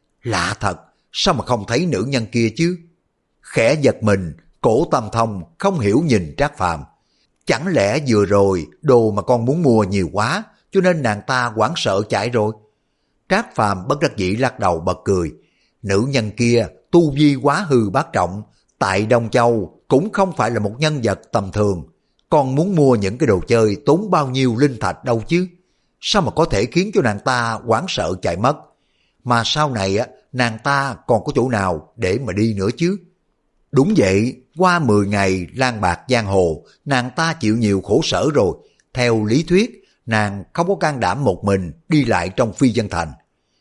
Lạ thật, sao mà không thấy nữ nhân kia chứ? Khẽ giật mình, Cổ Tam Thông không hiểu nhìn Trác Phàm. Chẳng lẽ vừa rồi đồ mà con muốn mua nhiều quá, cho nên nàng ta hoảng sợ chạy rồi? Trác Phàm bất đắc dĩ lắc đầu bật cười. Nữ nhân kia tu vi quá hư bát trọng, tại Đông Châu cũng không phải là một nhân vật tầm thường. Con muốn mua những cái đồ chơi tốn bao nhiêu linh thạch đâu chứ? Sao mà có thể khiến cho nàng ta hoảng sợ chạy mất? Mà sau này á, nàng ta còn có chỗ nào để mà đi nữa chứ? Đúng vậy, qua mười ngày lang bạc giang hồ, nàng ta chịu nhiều khổ sở rồi. Theo lý thuyết, nàng không có can đảm một mình đi lại trong phi dân thành.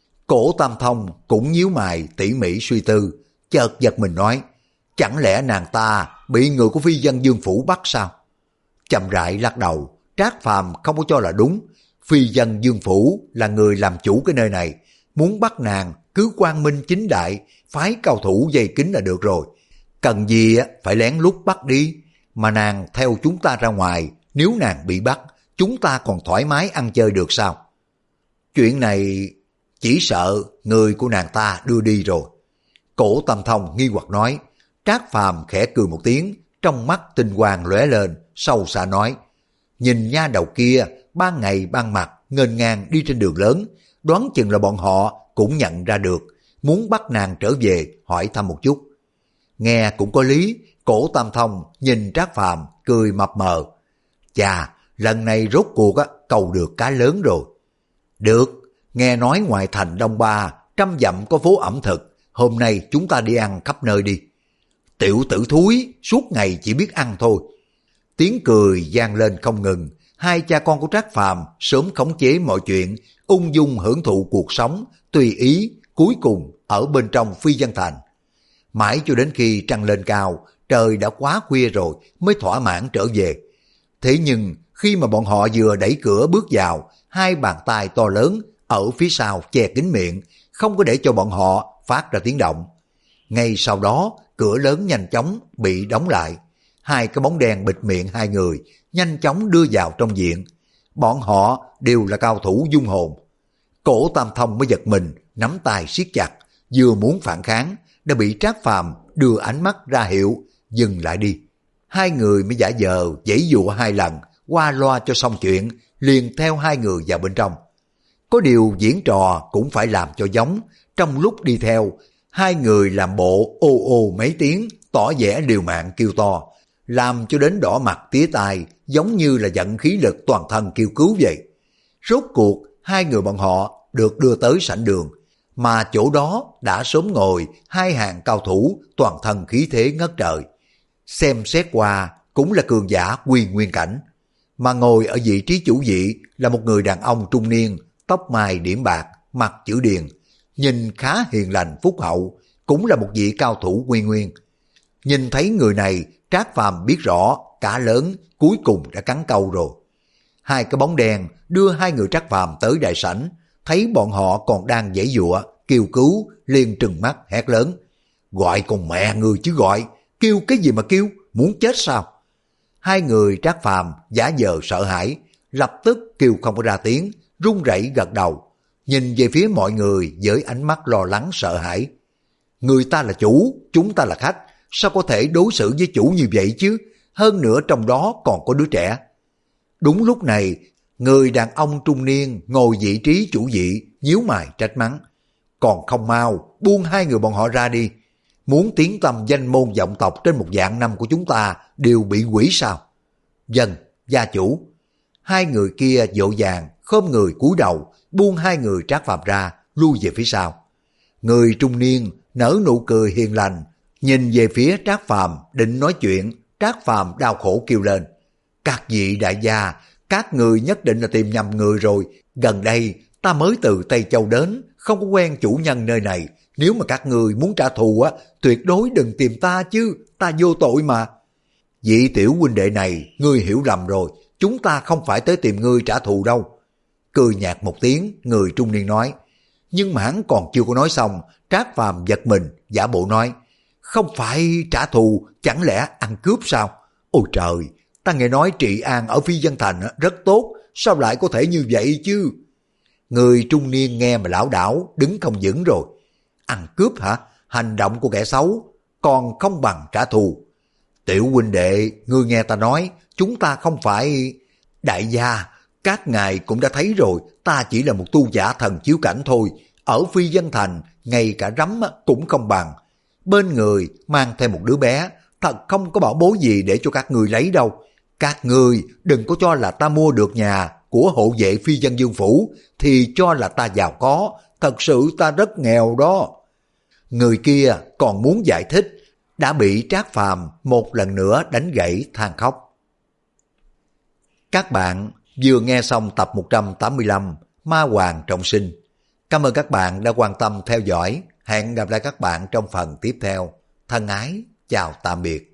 Cổ Tam Thông cũng nhíu mày tỉ mỉ suy tư, chợt giật mình nói, chẳng lẽ nàng ta bị người của phi dân Dương Phủ bắt sao? Chậm rãi lắc đầu, Trác Phàm không có cho là đúng. Phi dân Dương Phủ là người làm chủ cái nơi này, muốn bắt nàng cứ quang minh chính đại, phái cao thủ dây kính là được rồi. Cần gì phải lén lút bắt đi, mà nàng theo chúng ta ra ngoài, nếu nàng bị bắt, chúng ta còn thoải mái ăn chơi được sao? Chuyện này chỉ sợ người của nàng ta đưa đi rồi. Cổ Tam Thông nghi hoặc nói. Trác Phàm khẽ cười một tiếng, trong mắt tinh quang lóe lên, sâu xa nói, nhìn nha đầu kia, ban ngày ban mặt, nghênh ngang đi trên đường lớn, đoán chừng là bọn họ cũng nhận ra được, muốn bắt nàng trở về hỏi thăm một chút. Nghe cũng có lý, Cổ Tam Thông nhìn Trác Phàm cười mập mờ. Chà, lần này rốt cuộc á, cầu được cá lớn rồi. Được, nghe nói ngoài thành Đông Ba, trăm dặm có phố ẩm thực, hôm nay chúng ta đi ăn khắp nơi đi. Tiểu tử thúi, suốt ngày chỉ biết ăn thôi. Tiếng cười vang lên không ngừng, hai cha con của Trác Phàm sớm khống chế mọi chuyện, ung dung hưởng thụ cuộc sống, tùy ý, cuối cùng ở bên trong phi dân thành. Mãi cho đến khi trăng lên cao, trời đã quá khuya rồi mới thỏa mãn trở về. Thế nhưng khi mà bọn họ vừa đẩy cửa bước vào, hai bàn tay to lớn ở phía sau che kín miệng, không có để cho bọn họ phát ra tiếng động. Ngay sau đó, cửa lớn nhanh chóng bị đóng lại. Hai cái bóng đen bịt miệng hai người nhanh chóng đưa vào trong viện. Bọn họ đều là cao thủ dung hồn. Cổ Tam Thông mới giật mình, nắm tay siết chặt, vừa muốn phản kháng, đã bị Trác Phàm đưa ánh mắt ra hiệu, dừng lại đi. Hai người mới giả vờ giãy giụa hai lần, qua loa cho xong chuyện, liền theo hai người vào bên trong. Có điều diễn trò cũng phải làm cho giống. Trong lúc đi theo, hai người làm bộ ô ô mấy tiếng, tỏ vẻ liều mạng kêu to, làm cho đến đỏ mặt tía tai, giống như là giận khí lực toàn thân kêu cứu vậy. Rốt cuộc, hai người bọn họ được đưa tới sảnh đường, mà chỗ đó đã sớm ngồi hai hàng cao thủ toàn thân khí thế ngất trời. Xem xét qua cũng là cường giả quy nguyên cảnh, mà ngồi ở vị trí chủ vị là một người đàn ông trung niên, tóc mai điểm bạc, mặt chữ điền, nhìn khá hiền lành phúc hậu, cũng là một vị cao thủ quy nguyên. Nhìn thấy người này, Trác Phàm biết rõ cả lớn cuối cùng đã cắn câu rồi. Hai cái bóng đen đưa hai người Trác Phàm tới đại sảnh, thấy bọn họ còn đang giãy giụa kêu cứu, liền trừng mắt hét lớn: gọi con mẹ người chứ gọi, kêu cái gì mà kêu, muốn chết sao? Hai người Trác Phàm giả vờ sợ hãi, lập tức kêu không có ra tiếng, run rẩy gật đầu, nhìn về phía mọi người với ánh mắt lo lắng sợ hãi. Người ta là chủ, chúng ta là khách, sao có thể đối xử với chủ như vậy chứ? Hơn nữa trong đó còn có đứa trẻ. Đúng lúc này, người đàn ông trung niên ngồi vị trí chủ vị nhíu mày trách mắng: còn không mau buông hai người bọn họ ra đi, muốn tiếng tăm danh môn vọng tộc trên một vạn năm của chúng ta đều bị hủy sao? Dân, gia chủ. Hai người kia vội vàng khom người cúi đầu, buông hai người Trác Phàm ra, lui về phía sau. Người trung niên nở nụ cười hiền lành, nhìn về phía Trác Phàm định nói chuyện. Trác Phàm đau khổ kêu lên: các vị đại gia, các người nhất định là tìm nhầm người rồi. Gần đây ta mới từ Tây Châu đến, không có quen chủ nhân nơi này. Nếu mà các người muốn trả thù á, tuyệt đối đừng tìm ta chứ, ta vô tội mà. Vị tiểu huynh đệ này, ngươi hiểu lầm rồi, chúng ta không phải tới tìm ngươi trả thù đâu. Cười nhạt một tiếng, người trung niên nói. Nhưng mà hắn còn chưa có nói xong, Trác Phàm giật mình, giả bộ nói: không phải trả thù, chẳng lẽ ăn cướp sao? Ôi trời, ta nghe nói trị an ở Phi Vân Thành rất tốt, sao lại có thể như vậy chứ? Người trung niên nghe mà lão đảo, đứng không vững rồi. Ăn cướp hả? Hành động của kẻ xấu còn không bằng trả thù. Tiểu huynh đệ, ngươi nghe ta nói, chúng ta không phải... Đại gia, các ngài cũng đã thấy rồi, ta chỉ là một tu giả thần chiếu cảnh thôi. Ở Phi Vân Thành, ngay cả rắm cũng không bằng. Bên người mang thêm một đứa bé, thật không có bảo bối gì để cho các người lấy đâu. Các người đừng có cho là ta mua được nhà của hộ vệ Phi Vân Dương Phủ thì cho là ta giàu có, thật sự ta rất nghèo đó. Người kia còn muốn giải thích, đã bị Trác Phàm một lần nữa đánh gãy than khóc. Các bạn vừa nghe xong tập một trăm tám mươi lăm Ma Hoàng Trọng Sinh. Cảm ơn các bạn đã quan tâm theo dõi. Hẹn gặp lại các bạn trong phần tiếp theo. Thân ái, chào tạm biệt.